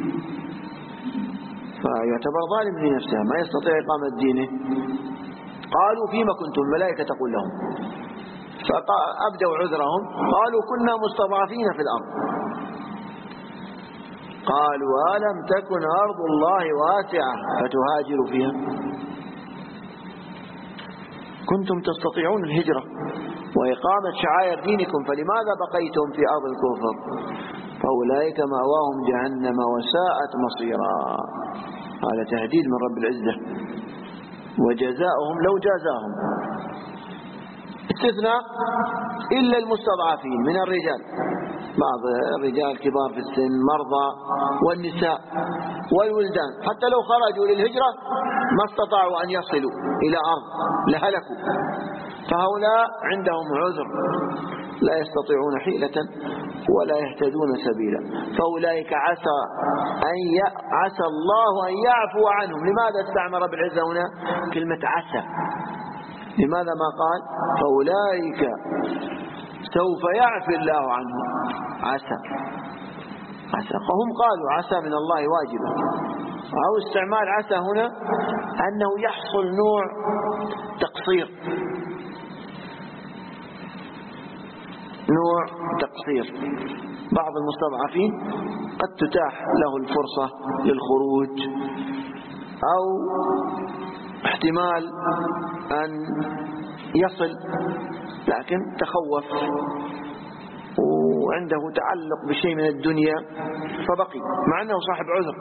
فيعتبر ظالم لنفسه ما يستطيع إقامة دينه. قالوا فيما كنتم الملائكة تقول لهم فأبدوا عذرهم قالوا كنا مستضعفين في الأرض قالوا ألم تكن أرض الله واسعة فتهاجروا فيها كنتم تستطيعون الهجرة وإقامة شعائر دينكم فلماذا بقيتم في أرض الكفر فأولئك مأواهم جهنم وساءت مصيرا. هذا تهديد من رب العزة وجزاؤهم لو جازاهم. استثناء إلا المستضعفين من الرجال بعض الرجال كبار في السن مرضى والنساء والولدان حتى لو خرجوا للهجرة ما استطاعوا أن يصلوا إلى أرض لهلكوا فهؤلاء عندهم عذر لا يستطيعون حيلة ولا يهتدون سبيلا فأولئك عسى أن ي... عسى الله أن يعفو عنهم. لماذا استعمل رب العزة هنا كلمة عسى؟ لماذا ما قال فأولئك سوف يعفي الله عنهم؟ عسى عسى هم قالوا عسى من الله واجبة أو استعمال عسى هنا أنه يحصل نوع تقصير نوع تقصير. بعض المستضعفين قد تتاح له الفرصة للخروج أو احتمال أن يصل لكن تخوف وعنده تعلق بشيء من الدنيا فبقي مع أنه صاحب عذر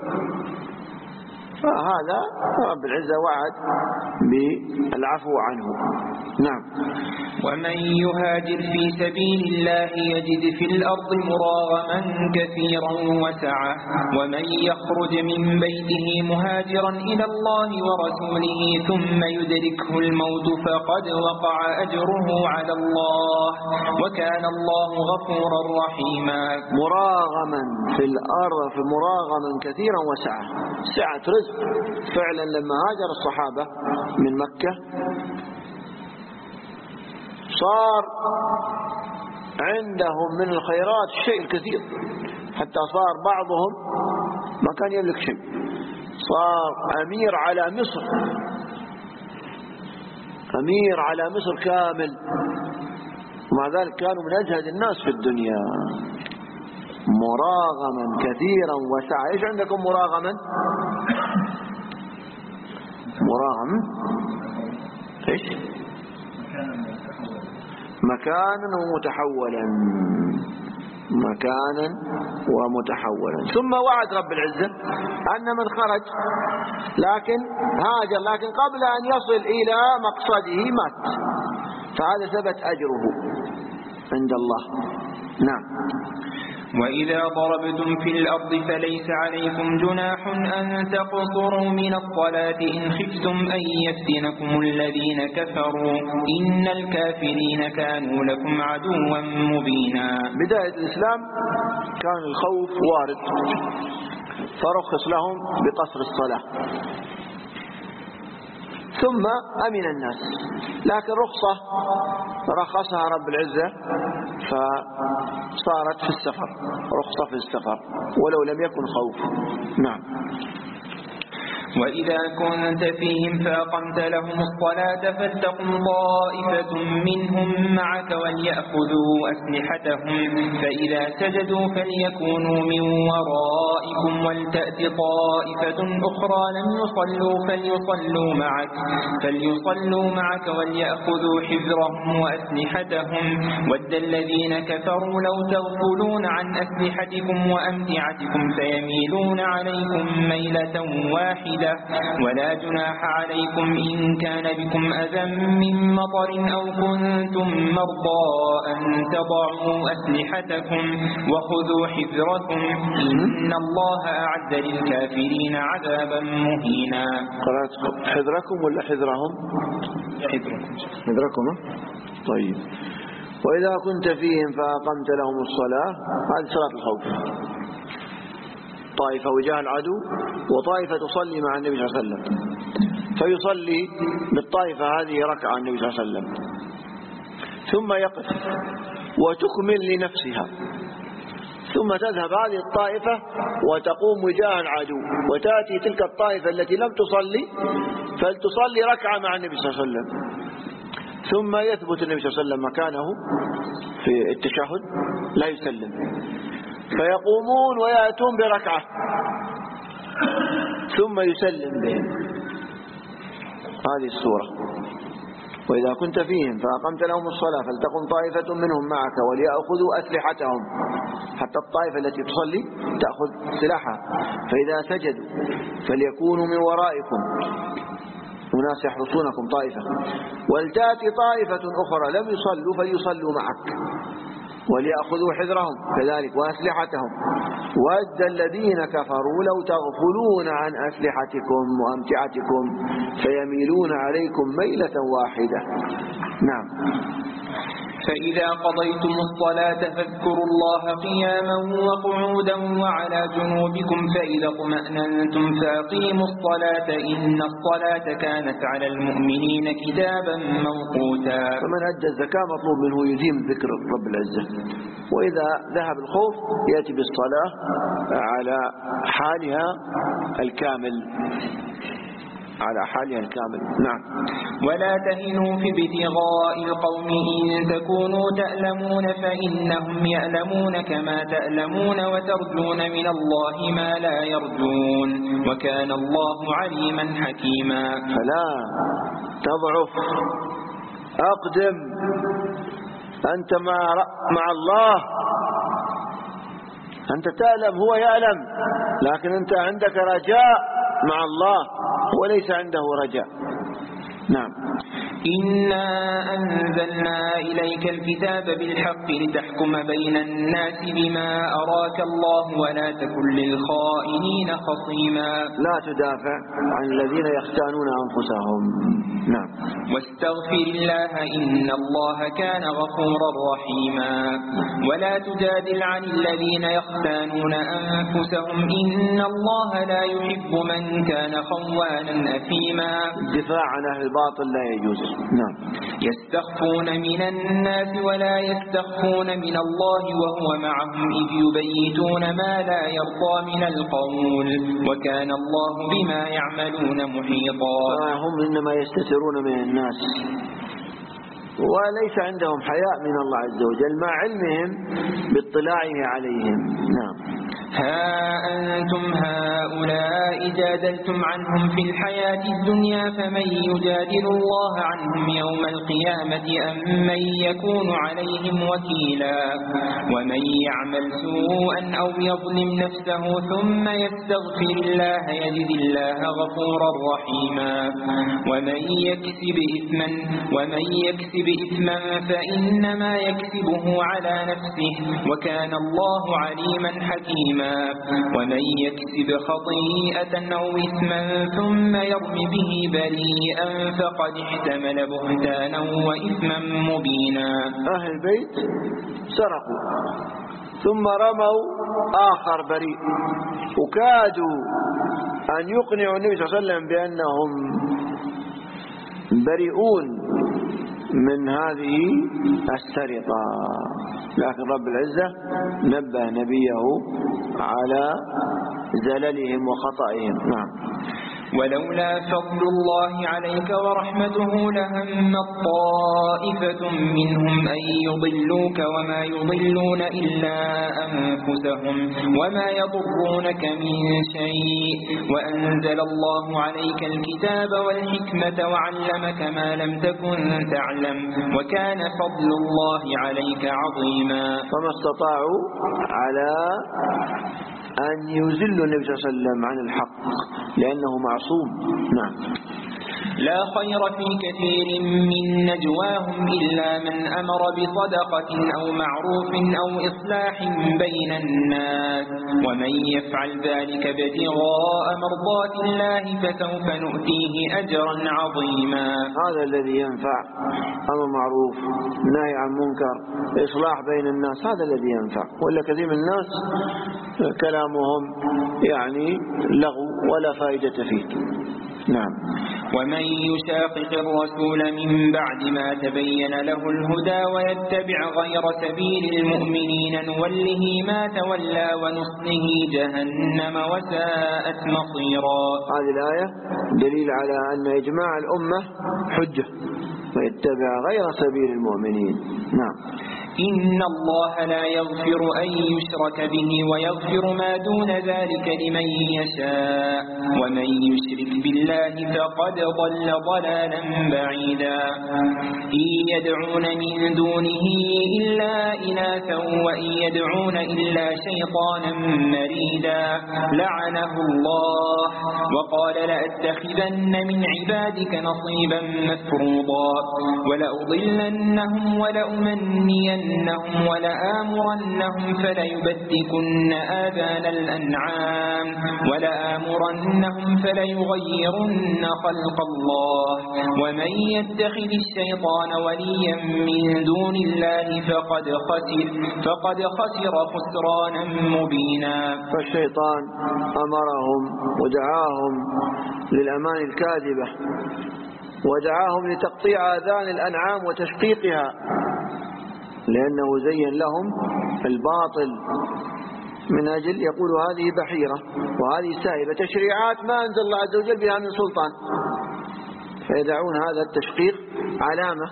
فهذا رب العزة وعد بالعفو عنه. نعم. ومن يهاجر في سبيل الله يجد في الأرض مراغما كثيرا وسعة ومن يخرج من بيته مهاجرا إلى الله ورسوله ثم يدركه الموت فقد وقع أجره على الله وكان الله غفورا رحيما. مراغما في الأرض في مراغما كثيرا وسعة سعة رزق فعلا. لما هاجر الصحابة من مكة صار عندهم من الخيرات الشيء الكثير حتى صار بعضهم ما كان يملك شيء صار أمير على مصر أمير على مصر كامل، ومع ذلك كانوا من أجهد الناس في الدنيا، مراغما كثيرا وسعة. إيش عندكم مراغما؟ مراغم إيش؟ مكانا ومتحولا، مكانا ومتحولا. ثم وعد رب العزة أن من خرج لكن هاجر لكن قبل أن يصل إلى مقصده مات، فهذا ثبت أجره عند الله. نعم. وإذا ضربتم في الأرض فليس عليكم جناح أن تقصروا من الصلاة إن خفتم أن يفتنكم الذين كفروا إن الكافرين كانوا لكم عدوا مبينا. بداية الإسلام كان الخوف وارد، فرخص لهم بقصر الصلاة، ثم أمن الناس، لكن رخصة رخصها رب العزة فصارت في السفر، رخصة في السفر ولو لم يكن خوف. نعم. وإذا كنت فيهم فأقمت لهم الصلاة فلتقم طائفة منهم معك وليأخذوا أسلحتهم فإذا سجدوا فليكونوا من ورائكم ولتأت طائفة أخرى لم يصلوا فليصلوا معك فليصلوا معك وليأخذوا حذرهم وأسلحتهم ود الذين كفروا لو تغفلون عن أسلحتكم وأمتعتكم فيميلون عليكم ميلة واحدة ولا جناح عليكم إن كان بكم أذى من مطر أو كنتم مرضى أن تضعوا أسلحتكم وخذوا حذركم إن الله أعد للكافرين عذابا مهينا. قرأت حذركم ولا حذرهم؟ حذركم. حذركم. طيب. وإذا كنت فيهم فأقمت لهم الصلاة، هذه صلاة الخوف، طائفة وجاه العدو وطائفة تصلي مع النبي صلى الله عليه وسلم، فيصلي بالطائفة هذه ركعة النبي صلى الله عليه وسلم ثم يقف وتكمل لنفسها، ثم تذهب هذه الطائفة وتقوم وجاه العدو وتأتي تلك الطائفة التي لم تصلي فلتصلي ركعة مع النبي صلى الله عليه وسلم، ثم يثبت النبي صلى الله عليه وسلم مكانه في التشهد لا يسلم، فيقومون ويأتون بركعة ثم يسلم بهم. هذه السورة. وإذا كنت فيهم فأقمت لهم الصلاة فلتقم طائفة منهم معك وليأخذوا أسلحتهم، حتى الطائفة التي تصلي تأخذ سلاحها، فإذا سجدوا فليكونوا من ورائكم وناس يحرسونكم طائفة ولتأتي طائفة أخرى لم يصلوا فليصلوا معك وليأخذوا حذرهم كذلك وأسلحتهم ود الذين كفروا لو تغفلون عن أسلحتكم وأمتعتكم فيميلون عليكم ميلة واحدة. نعم. فإذا قضيتم الصلاة فاذكروا الله قياما وقعودا وعلى جنوبكم فإذا اطمأننتم فأقيموا الصلاة إن الصلاة كانت على المؤمنين كتابا موقوتا. فمن أدى الزكاة مطلوب منه يديم ذكر رب العزة، وإذا ذهب الخوف يأتي بالصلاة على حالها الكامل، على حالها الكامل. نعم. ولا تهنوا في ابتغاء القوم إن تكونوا تألمون فإنهم يألمون كما تألمون وترجون من الله ما لا يرجون وكان الله عليما حكيما. فلا تضعف، أقدم، أنت مع, مع الله، أنت تألم هو يألم، لكن أنت عندك رجاء مع الله وليس عنده رجاء. نعم. إنا أنزلنا إليك الكتاب بالحق لتحكم بين الناس بما أراك الله ولا تكن للخائنين خصيما. لا تدافع عن الذين يختانون أنفسهم. نعم. واستغفر الله إن الله كان غفورا رحيما. ولا تجادل عن الذين يختانون أنفسهم إن الله لا يحب من كان خوانا أثيما. الدفاع عن أهل الباطل لا يجوز. نعم. يستخفون من الناس ولا يستخفون من الله وهو معهم إذ يبيتون ما لا يرضى من القول وكان الله بما يعملون محيطا. هم إنما يستترون من الناس وليس عندهم حياء من الله عز وجل مع علمهم باطلاعه عليهم. نعم. ها أنتم هؤلاء جادلتم عنهم في الحياة الدنيا فمن يجادل الله عنهم يوم القيامة أم من يكون عليهم وكيلا ومن يعمل سوءا أو يظلم نفسه ثم يستغفر الله يجد الله غفورا رحيما. ومن يكسب إثما ومن يكسب إثما فإنما يكسبه على نفسه وكان الله عليما حكيما. ومن يكسب خطيئة أو إثما ثم يرم به بريئا فقد احتمل بهتانا وإثما مبينا. أهل البيت سرقوا ثم رموا آخر بريء وكادوا أن يقنعوا النبي صلى الله عليه وسلم بأنهم بريئون من هذه السرقة، لكن رب العزة نبه نبيه على زللهم وخطئهم. نعم. ولولا فضل الله عليك ورحمته لهم طائفة منهم أن يضلوك وما يضلون إلا أنفسهم وما يضرونك من شيء وأنزل الله عليك الكتاب والحكمة وعلمك ما لم تكن تعلم وكان فضل الله عليك عظيما. فما استطاعوا على أن يذلوا النبي صلى الله عليه وسلم عن الحق لأنه معصوم. نعم. لا خير في كثير من نجواهم إلا من أمر بصدقة أو معروف أو إصلاح بين الناس ومن يفعل ذلك ابتغاء مرضات الله فسوف نؤتيه أجرا عظيما. هذا الذي ينفع، أمر معروف نهي عن منكر إصلاح بين الناس، هذا الذي ينفع. ولا كثير من الناس كلامهم يعني لغو ولا فائدة فيه. نعم. ومن يشاقق الرسول من بعد ما تبين له الهدى ويتبع غير سبيل المؤمنين نوله ما تولى ونصله جهنم وساءت مصيرا. هذه الآية دليل على أن إجماع الأمة حجة ويتبع غير سبيل المؤمنين. نعم. إن الله لا يغفر أن يشرك به ويغفر ما دون ذلك لمن يشاء ومن يشرك بالله فقد ضل ضلالا بعيدا. إن يدعون من دونه إلا إناثا وإن يدعون إلا شيطانا مريدا لعنه الله وقال لأتخذن من عبادك نصيبا مفروضا ولأضلنهم ولأمنين إنهم ولآمرنهم فليبتكن آذان الأنعام ولآمرنهم فليغيرن خلق الله ومن يتخذ الشيطان وليا من دون الله فقد خسر فقد خسر خسرانا مبينا. فالشيطان أمرهم ودعاهم للأمان الكاذبة ودعاهم لتقطيع آذان الأنعام وتشقيقها لأنه زين لهم الباطل من أجل يقول هذه بحيرة وهذه سائبة تشريعات ما أنزل الله عز وجل بها من سلطان، فيدعون هذا التشقيق علامة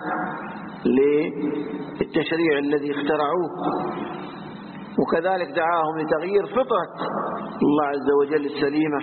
للتشريع الذي اخترعوه. وكذلك دعاهم لتغيير فطرة الله عز وجل السليمة.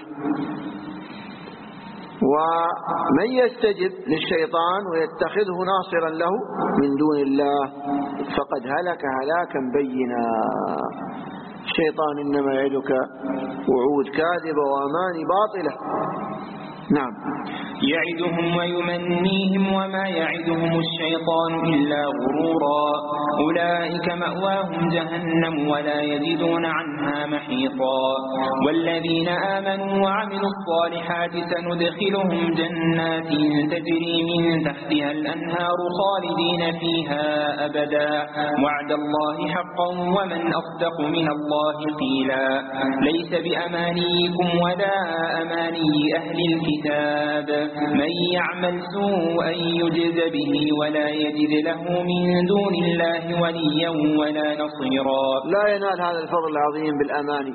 ومن يستجب للشيطان ويتخذه ناصرا له من دون الله فقد هلك هلاكا بينا. الشيطان إنما يعدك وعود كاذبة وأماني باطلة. نعم. يعدهم ويمنيهم وما يعدهم الشيطان إلا غرورا أولئك مأواهم جهنم ولا يجدون عنها محيطا. والذين آمنوا وعملوا الصالحات سندخلهم جنات تجري من تحتها الأنهار خالدين فيها أبدا وعد الله حقا ومن أصدق من الله قيلا. ليس بأمانيكم ولا أماني أهل الكتاب من يعمل سوءا يجز به ولا يجد له من دون الله وليا ولا نصيرا. لا ينال هذا الفضل العظيم بالأماني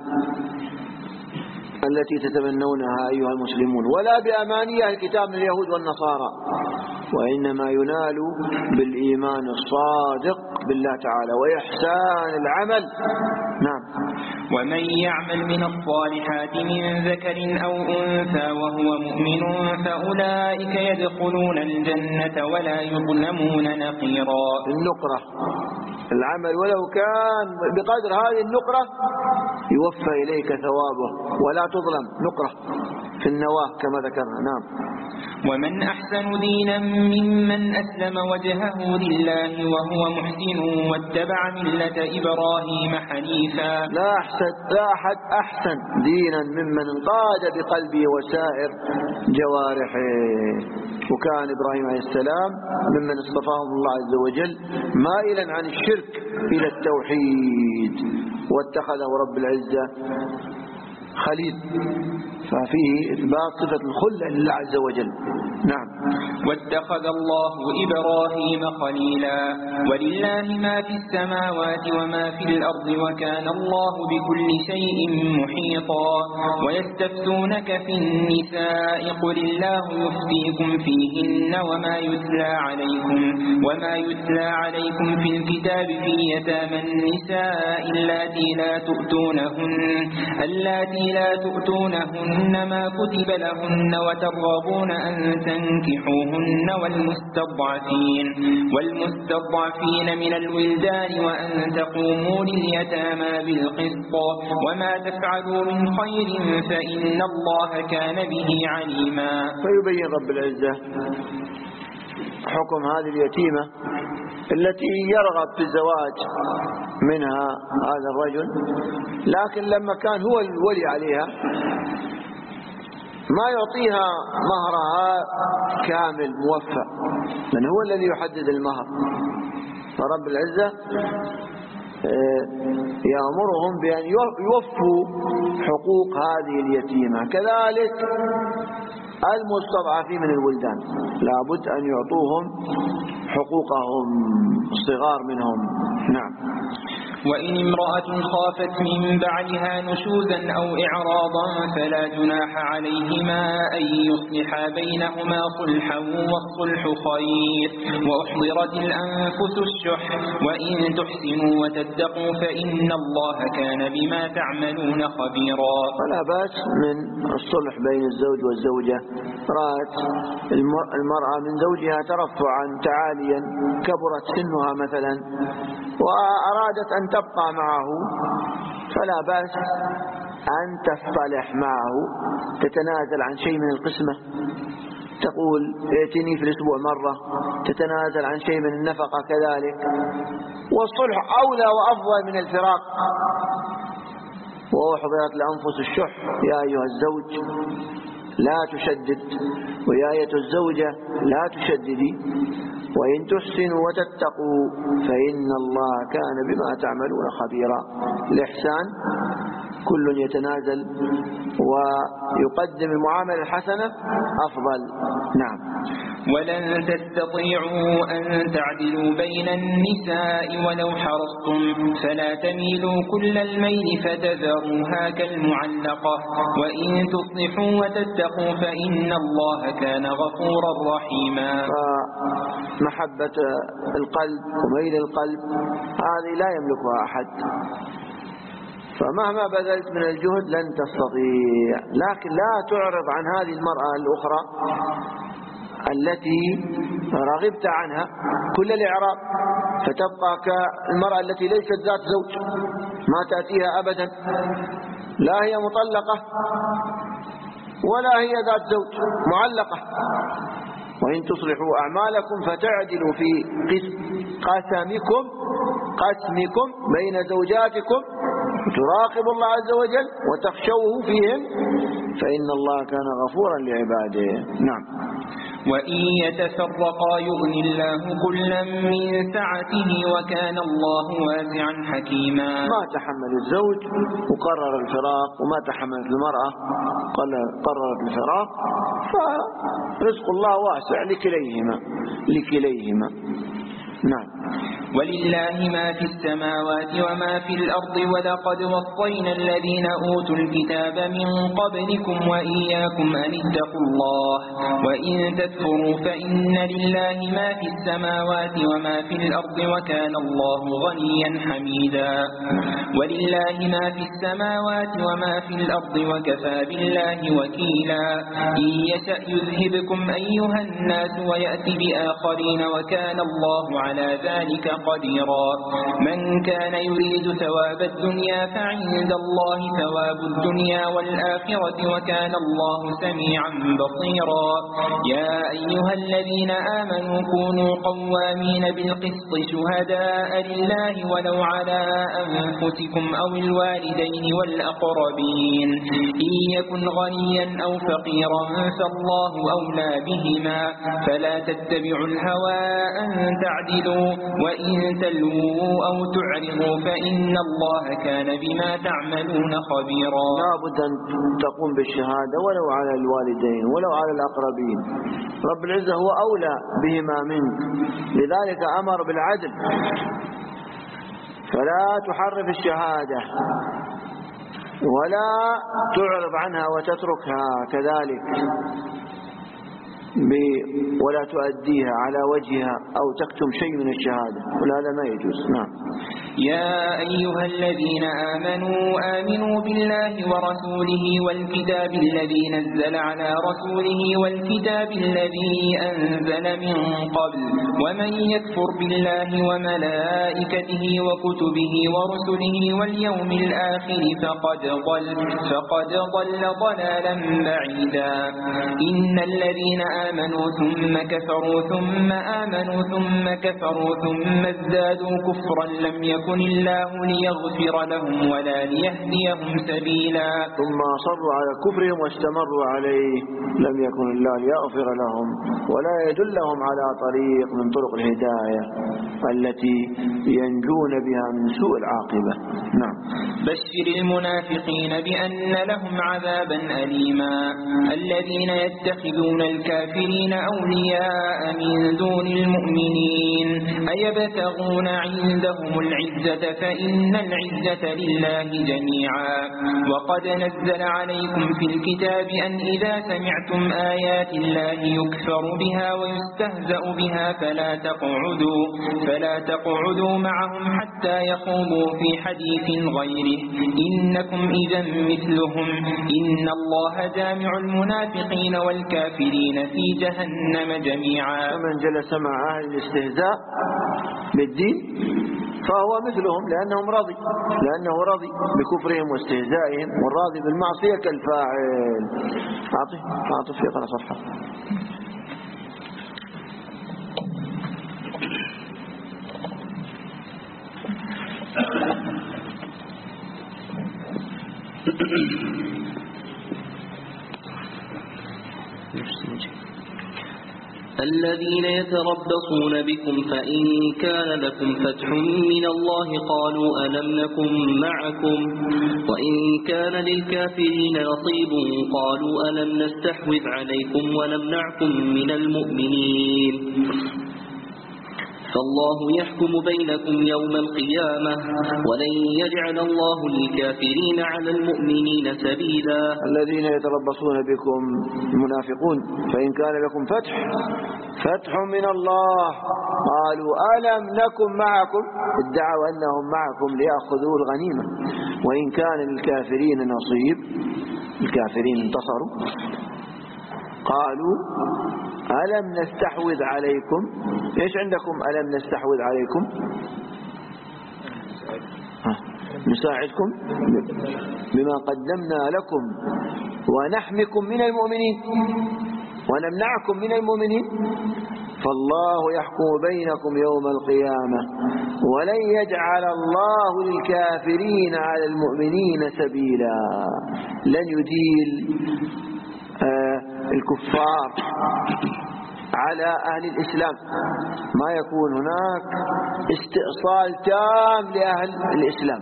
التي تتمنونها أيها المسلمون، ولا بأماني الكتاب من اليهود والنصارى، وإنما ينال بالإيمان الصادق بالله تعالى وإحسان العمل. نعم. ومن يعمل من الصالحات من ذكر أو أنثى وهو مؤمن فأولئك يدخلون الجنة ولا يظلمون نقيرا. النقرة العمل ولو كان بقدر هذه النقرة يوفى إليك ثوابه ولا تظلم، نقرة في النواة كما ذكرنا. نعم. ومن أحسن دينا ممن أسلم وجهه لله وهو محسن واتبع ملة إبراهيم حنيفا. لا أحسن لا أحد أحسن دينا ممن انقاد بقلبه وسائر جوارحه. وكان إبراهيم عليه السلام ممن اصطفاه الله عز وجل مائلا عن الشرك إلى التوحيد، واتخذه رب العزة خليل، ففيه إثبات صفة الخلة لله عز وجل. نعم. واتخذ الله إبراهيم خليلا ولله ما في السماوات وما في الأرض وكان الله بكل شيء محيطا. ويستفتونك في النساء قل الله يفتيكم فيهن وما يتلى عليكم وما يتلى عليكم في الكتاب في يتامى النساء اللاتي لا تؤتونهن اللاتي لا تؤتونهن ما كتب لهن وترغبون أن تنكحوهن والمستضعفين والمستضعفين من الولدان وأن تقوموا لليتامى بالقسط وما تفعلوا من خير فإن الله كان به عليما. فيبين رب العزة حكم هذه اليتيمة التي يرغب في الزواج منها هذا الرجل، لكن لما كان هو الولي عليها ما يعطيها مهرها كامل موفى، من هو الذي يحدد المهر. فرب العزة يأمرهم بأن يوفوا حقوق هذه اليتيمة. كذلك المستضعفين من الولدان لابد أن يعطوهم حقوقهم الصغار منهم. نعم. وإن امرأة خافت من بعدها نشوزا أو إعراضا فلا جناح عليهما أن يصلحا بينهما صلحا والصلح خير وأحضرت الأنفس الشح وإن تحسنوا وتتقوا فإن الله كان بما تعملون خبيرا. فلا بأس من الصلح بين الزوج والزوجة. رأت المرأة من زوجها ترفعا تعاليا كبرت سنها مثلا وأرادت أن تبقى معه، فلا بأس أن تصطلح معه، تتنازل عن شيء من القسمة، تقول ائتني في الأسبوع مرة، تتنازل عن شيء من النفقة كذلك. والصلح أولى وأفضل من الفراق. وأحضرت الأنفس الشح، يا أيها الزوج لا تشدد ويا أيتها الزوجة لا تشددي وإن تحسنوا وتتقوا فإن الله كان بما تعملون خبيرا. الإحسان كل يتنازل ويقدم المعاملة الحسنة أفضل. نعم. ولن تستطيعوا أن تعدلوا بين النساء ولو حرصتم فلا تميلوا كل الميل فتذروها كالمعلقة وإن تصلحوا وتتقوا فإن الله كان غفورا رحيما. محبة القلب وميل القلب هذه لا يملكها أحد، فمهما بذلت من الجهد لن تستطيع. لكن لا تعرض عن هذه المرأة الأخرى التي رغبت عنها كل الإعراض، فتبقى كالمرأة التي ليست ذات زوج ما تأتيها أبدا، لا هي مطلقة ولا هي ذات زوج، معلقة. وإن تصلحوا أعمالكم فتعدلوا في قسمكم قسمكم بين زوجاتكم وتراقبوا الله عز وجل وتخشوه فيهم فإن الله كان غفورا لعباده. نعم. وإن يتفرقا يغني الله كلا من سعته وكان الله واسعا حكيما. ما تحمل الزوج وقرر الفراق، وما تحملت المرأة قررت الفراق، فرزق الله واسع لكليهما لكليهما. نعم. ولله ما في السماوات وما في الأرض ولقد وصينا الذين أوتوا الكتاب من قبلكم وإياكم أن اتقوا الله وإن تكفروا فإن لله ما في السماوات وما في الأرض وكان الله غنيا حميدا. ولله ما في السماوات وما في الأرض وكفى بالله وكيلا. إن يشأ يذهبكم أيها الناس ويأتي بآخرين وكان الله على ذلك قديرا. من كان يريد ثواب الدنيا فعند الله ثواب الدنيا والآخرة وكان الله سميعا بصيرا. يا أيها الذين آمنوا كونوا قوامين بالقسط شهداء لله ولو على أنفسكم أو الوالدين والأقربين إن يكن غنيا أو فقيرا فالله أولى بهما فلا تتبعوا الهوى أن تعدلوا وإن تلووا أو تعرضوا فإن الله كان بما تعملون خبيرا. لا بد أن تقوم بالشهادة ولو على الوالدين ولو على الأقربين. رب العزة هو أولى بهما منك، لذلك أمر بالعدل. فلا تحرف الشهادة ولا تعرض عنها وتتركها كذلك ولا تؤديها على وجهها أو تكتم شيء من الشهادة، وهذا ما يجوز. نعم. يا أيها الذين آمنوا آمنوا بالله ورسوله والكتاب الذي نزل على رسوله والكتاب الذي أنزل من قبل ومن يكفر بالله وملائكته وكتبه ورسله واليوم الآخر فقد ضل فقد ضل ضلالا بعيدا. إن الذين آمنوا ثم كفروا ثم آمنوا ثم كفروا ثم ازدادوا كفرا لم يكن الله ليغفر لهم ولا ليهديهم سبيلا. ثم صروا على كفرهم واستمروا عليه لم يكن الله ليغفر لهم ولا يدلهم على طريق من طرق الهداية التي ينجون بها من سوء العاقبة. نعم. بشر المنافقين بأن لهم عذابا أليما. الذين يتخذون الكافرين أولياء من دون المؤمنين أيبتغون عندهم العزة فإن العزة لله جميعا. وقد نزل عليكم في الكتاب أن إذا سمعتم آيات الله يكفر بها ويستهزأ بها فلا تقعدوا فلا تقعدوا معهم حتى يخوضوا في حديث غيره إنكم إذا مثلهم إن الله جامع المنافقين والكافرين في جهنم جميعا. فمن جلس مع أهل الاستهزاء بالدين فهو مثلهم لأنهم رضي لأنه رضي بكفرهم واستهزائهم، والراضي بالمعصية كالفاعل. أعطي أعطي في قناة صفحة. الذين يتربصون بكم فإن كان لكم فتح من الله قالوا ألم نكن معكم وإن كان للكافرين نصيب قالوا ألم نستحوذ عليكم ونمنعكم من المؤمنين فالله يحكم بينكم يوم القيامة ولن يجعل الله للكافرين على المؤمنين سبيلا. الذين يتربصون بكم المنافقون فإن كان لكم فتح فتح من الله قالوا ألم نكن معكم، ادعوا أنهم معكم ليأخذوا الغنيمة، وإن كان للكافرين نصيب الكافرين انتصروا قالوا ألم نستحوذ عليكم. إيش عندكم ألم نستحوذ عليكم؟ نساعدكم بما قدمنا لكم ونحمكم من المؤمنين ونمنعكم من المؤمنين فالله يحكم بينكم يوم القيامة ولن يجعل الله للكافرين على المؤمنين سبيلا. لن يديل آه الكفار على أهل الإسلام، ما يكون هناك استئصال تام لأهل الإسلام.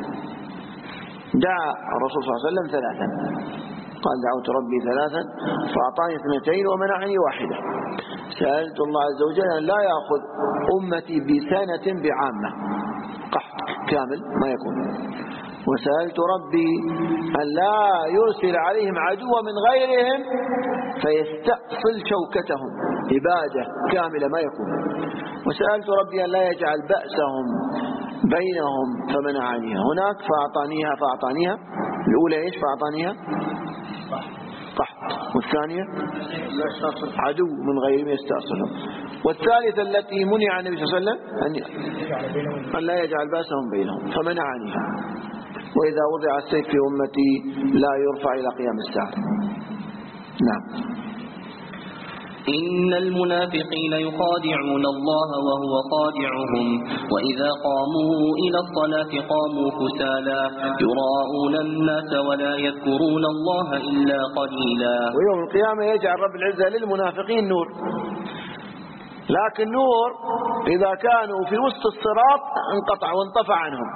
دعا الرسول صلى الله عليه وسلم ثلاثا، قال دعوت ربي ثلاثا فأعطاني اثنتين ومنعني واحدة. سألت الله عز وجل أن لا يأخذ أمتي بسنة بعامة، قحط كامل ما يكون. وسألت ربي أن لا يرسل عليهم عدوا من غيرهم فيستأصل شوكتهم، إبادة كاملة ما يكون. وسألت ربي أن لا يجعل بأسهم بينهم فمنعنيها. هناك فأعطانيها فأعطانيها الأولى إيش؟ فأعطانيها قحط، والثانية عدو من غيرهم يستأصلهم، والثالثة التي منع النبي صلى الله عليه وسلم أن لا يجعل بأسهم بينهم فمنعنيها. وإذا وضع السيف في أمتي لا يرفع إلى قيام الساعة. نعم. إن المنافقين يخادعون الله وهو خادعهم وإذا قاموا إلى الصلاة قاموا كسالى يراءون الناس ولا يذكرون الله إلا قليلا. ويوم القيامة يجعل رب العزة للمنافقين نور، لكن نور إذا كانوا في وسط الصراط انقطع وانطفى عنهم،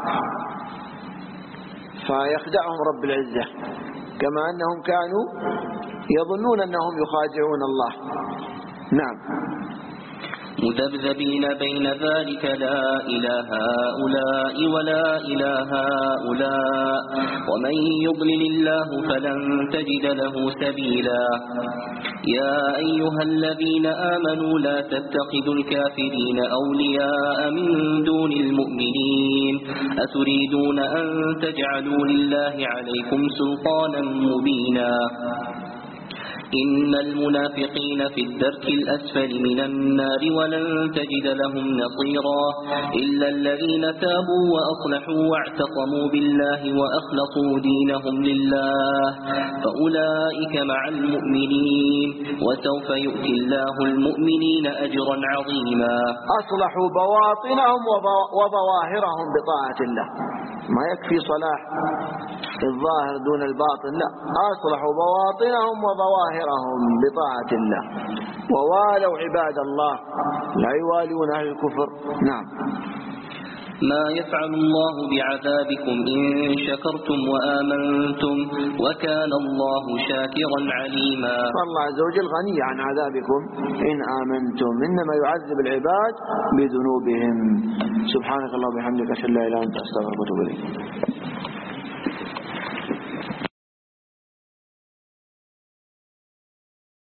فيخدعهم رب العزة كما أنهم كانوا يظنون أنهم يخادعون الله. نعم. مذبذبين بين ذلك لا إله هؤلاء ولا إله هؤلاء ومن يضلل الله فلن تجد له سبيلا. يا أيها الذين آمنوا لا تتخذوا الكافرين أولياء من دون المؤمنين أتريدون أن تجعلوا لله عليكم سلطانا مبينا. إن المنافقين في الدرك الأسفل من النار ولن تجد لهم نصيرا إلا الذين تابوا وأصلحوا واعتصموا بالله وأخلصوا دينهم لله فأولئك مع المؤمنين وسوف يؤتي الله المؤمنين أجرا عظيما. أصلحوا بواطنهم وظواهرهم بطاعة الله، ما يكفي صلاح الظاهر دون الباطن، لا، أصلحوا بواطنهم وظواهرهم بطاعة الله ووالوا عباد الله لا يوالون أهل الكفر. نعم. ما يفعل الله بعذابكم إن شكرتم وآمنتم وكان الله شاكرا عليما. فالله عز وجل غني عن عذابكم إن آمنتم، إنما يعذب العباد بذنوبهم. سبحانك اللهم وبحمدك أشهد أن لا إله إلا أنت أستغفرك وأتوب إليك.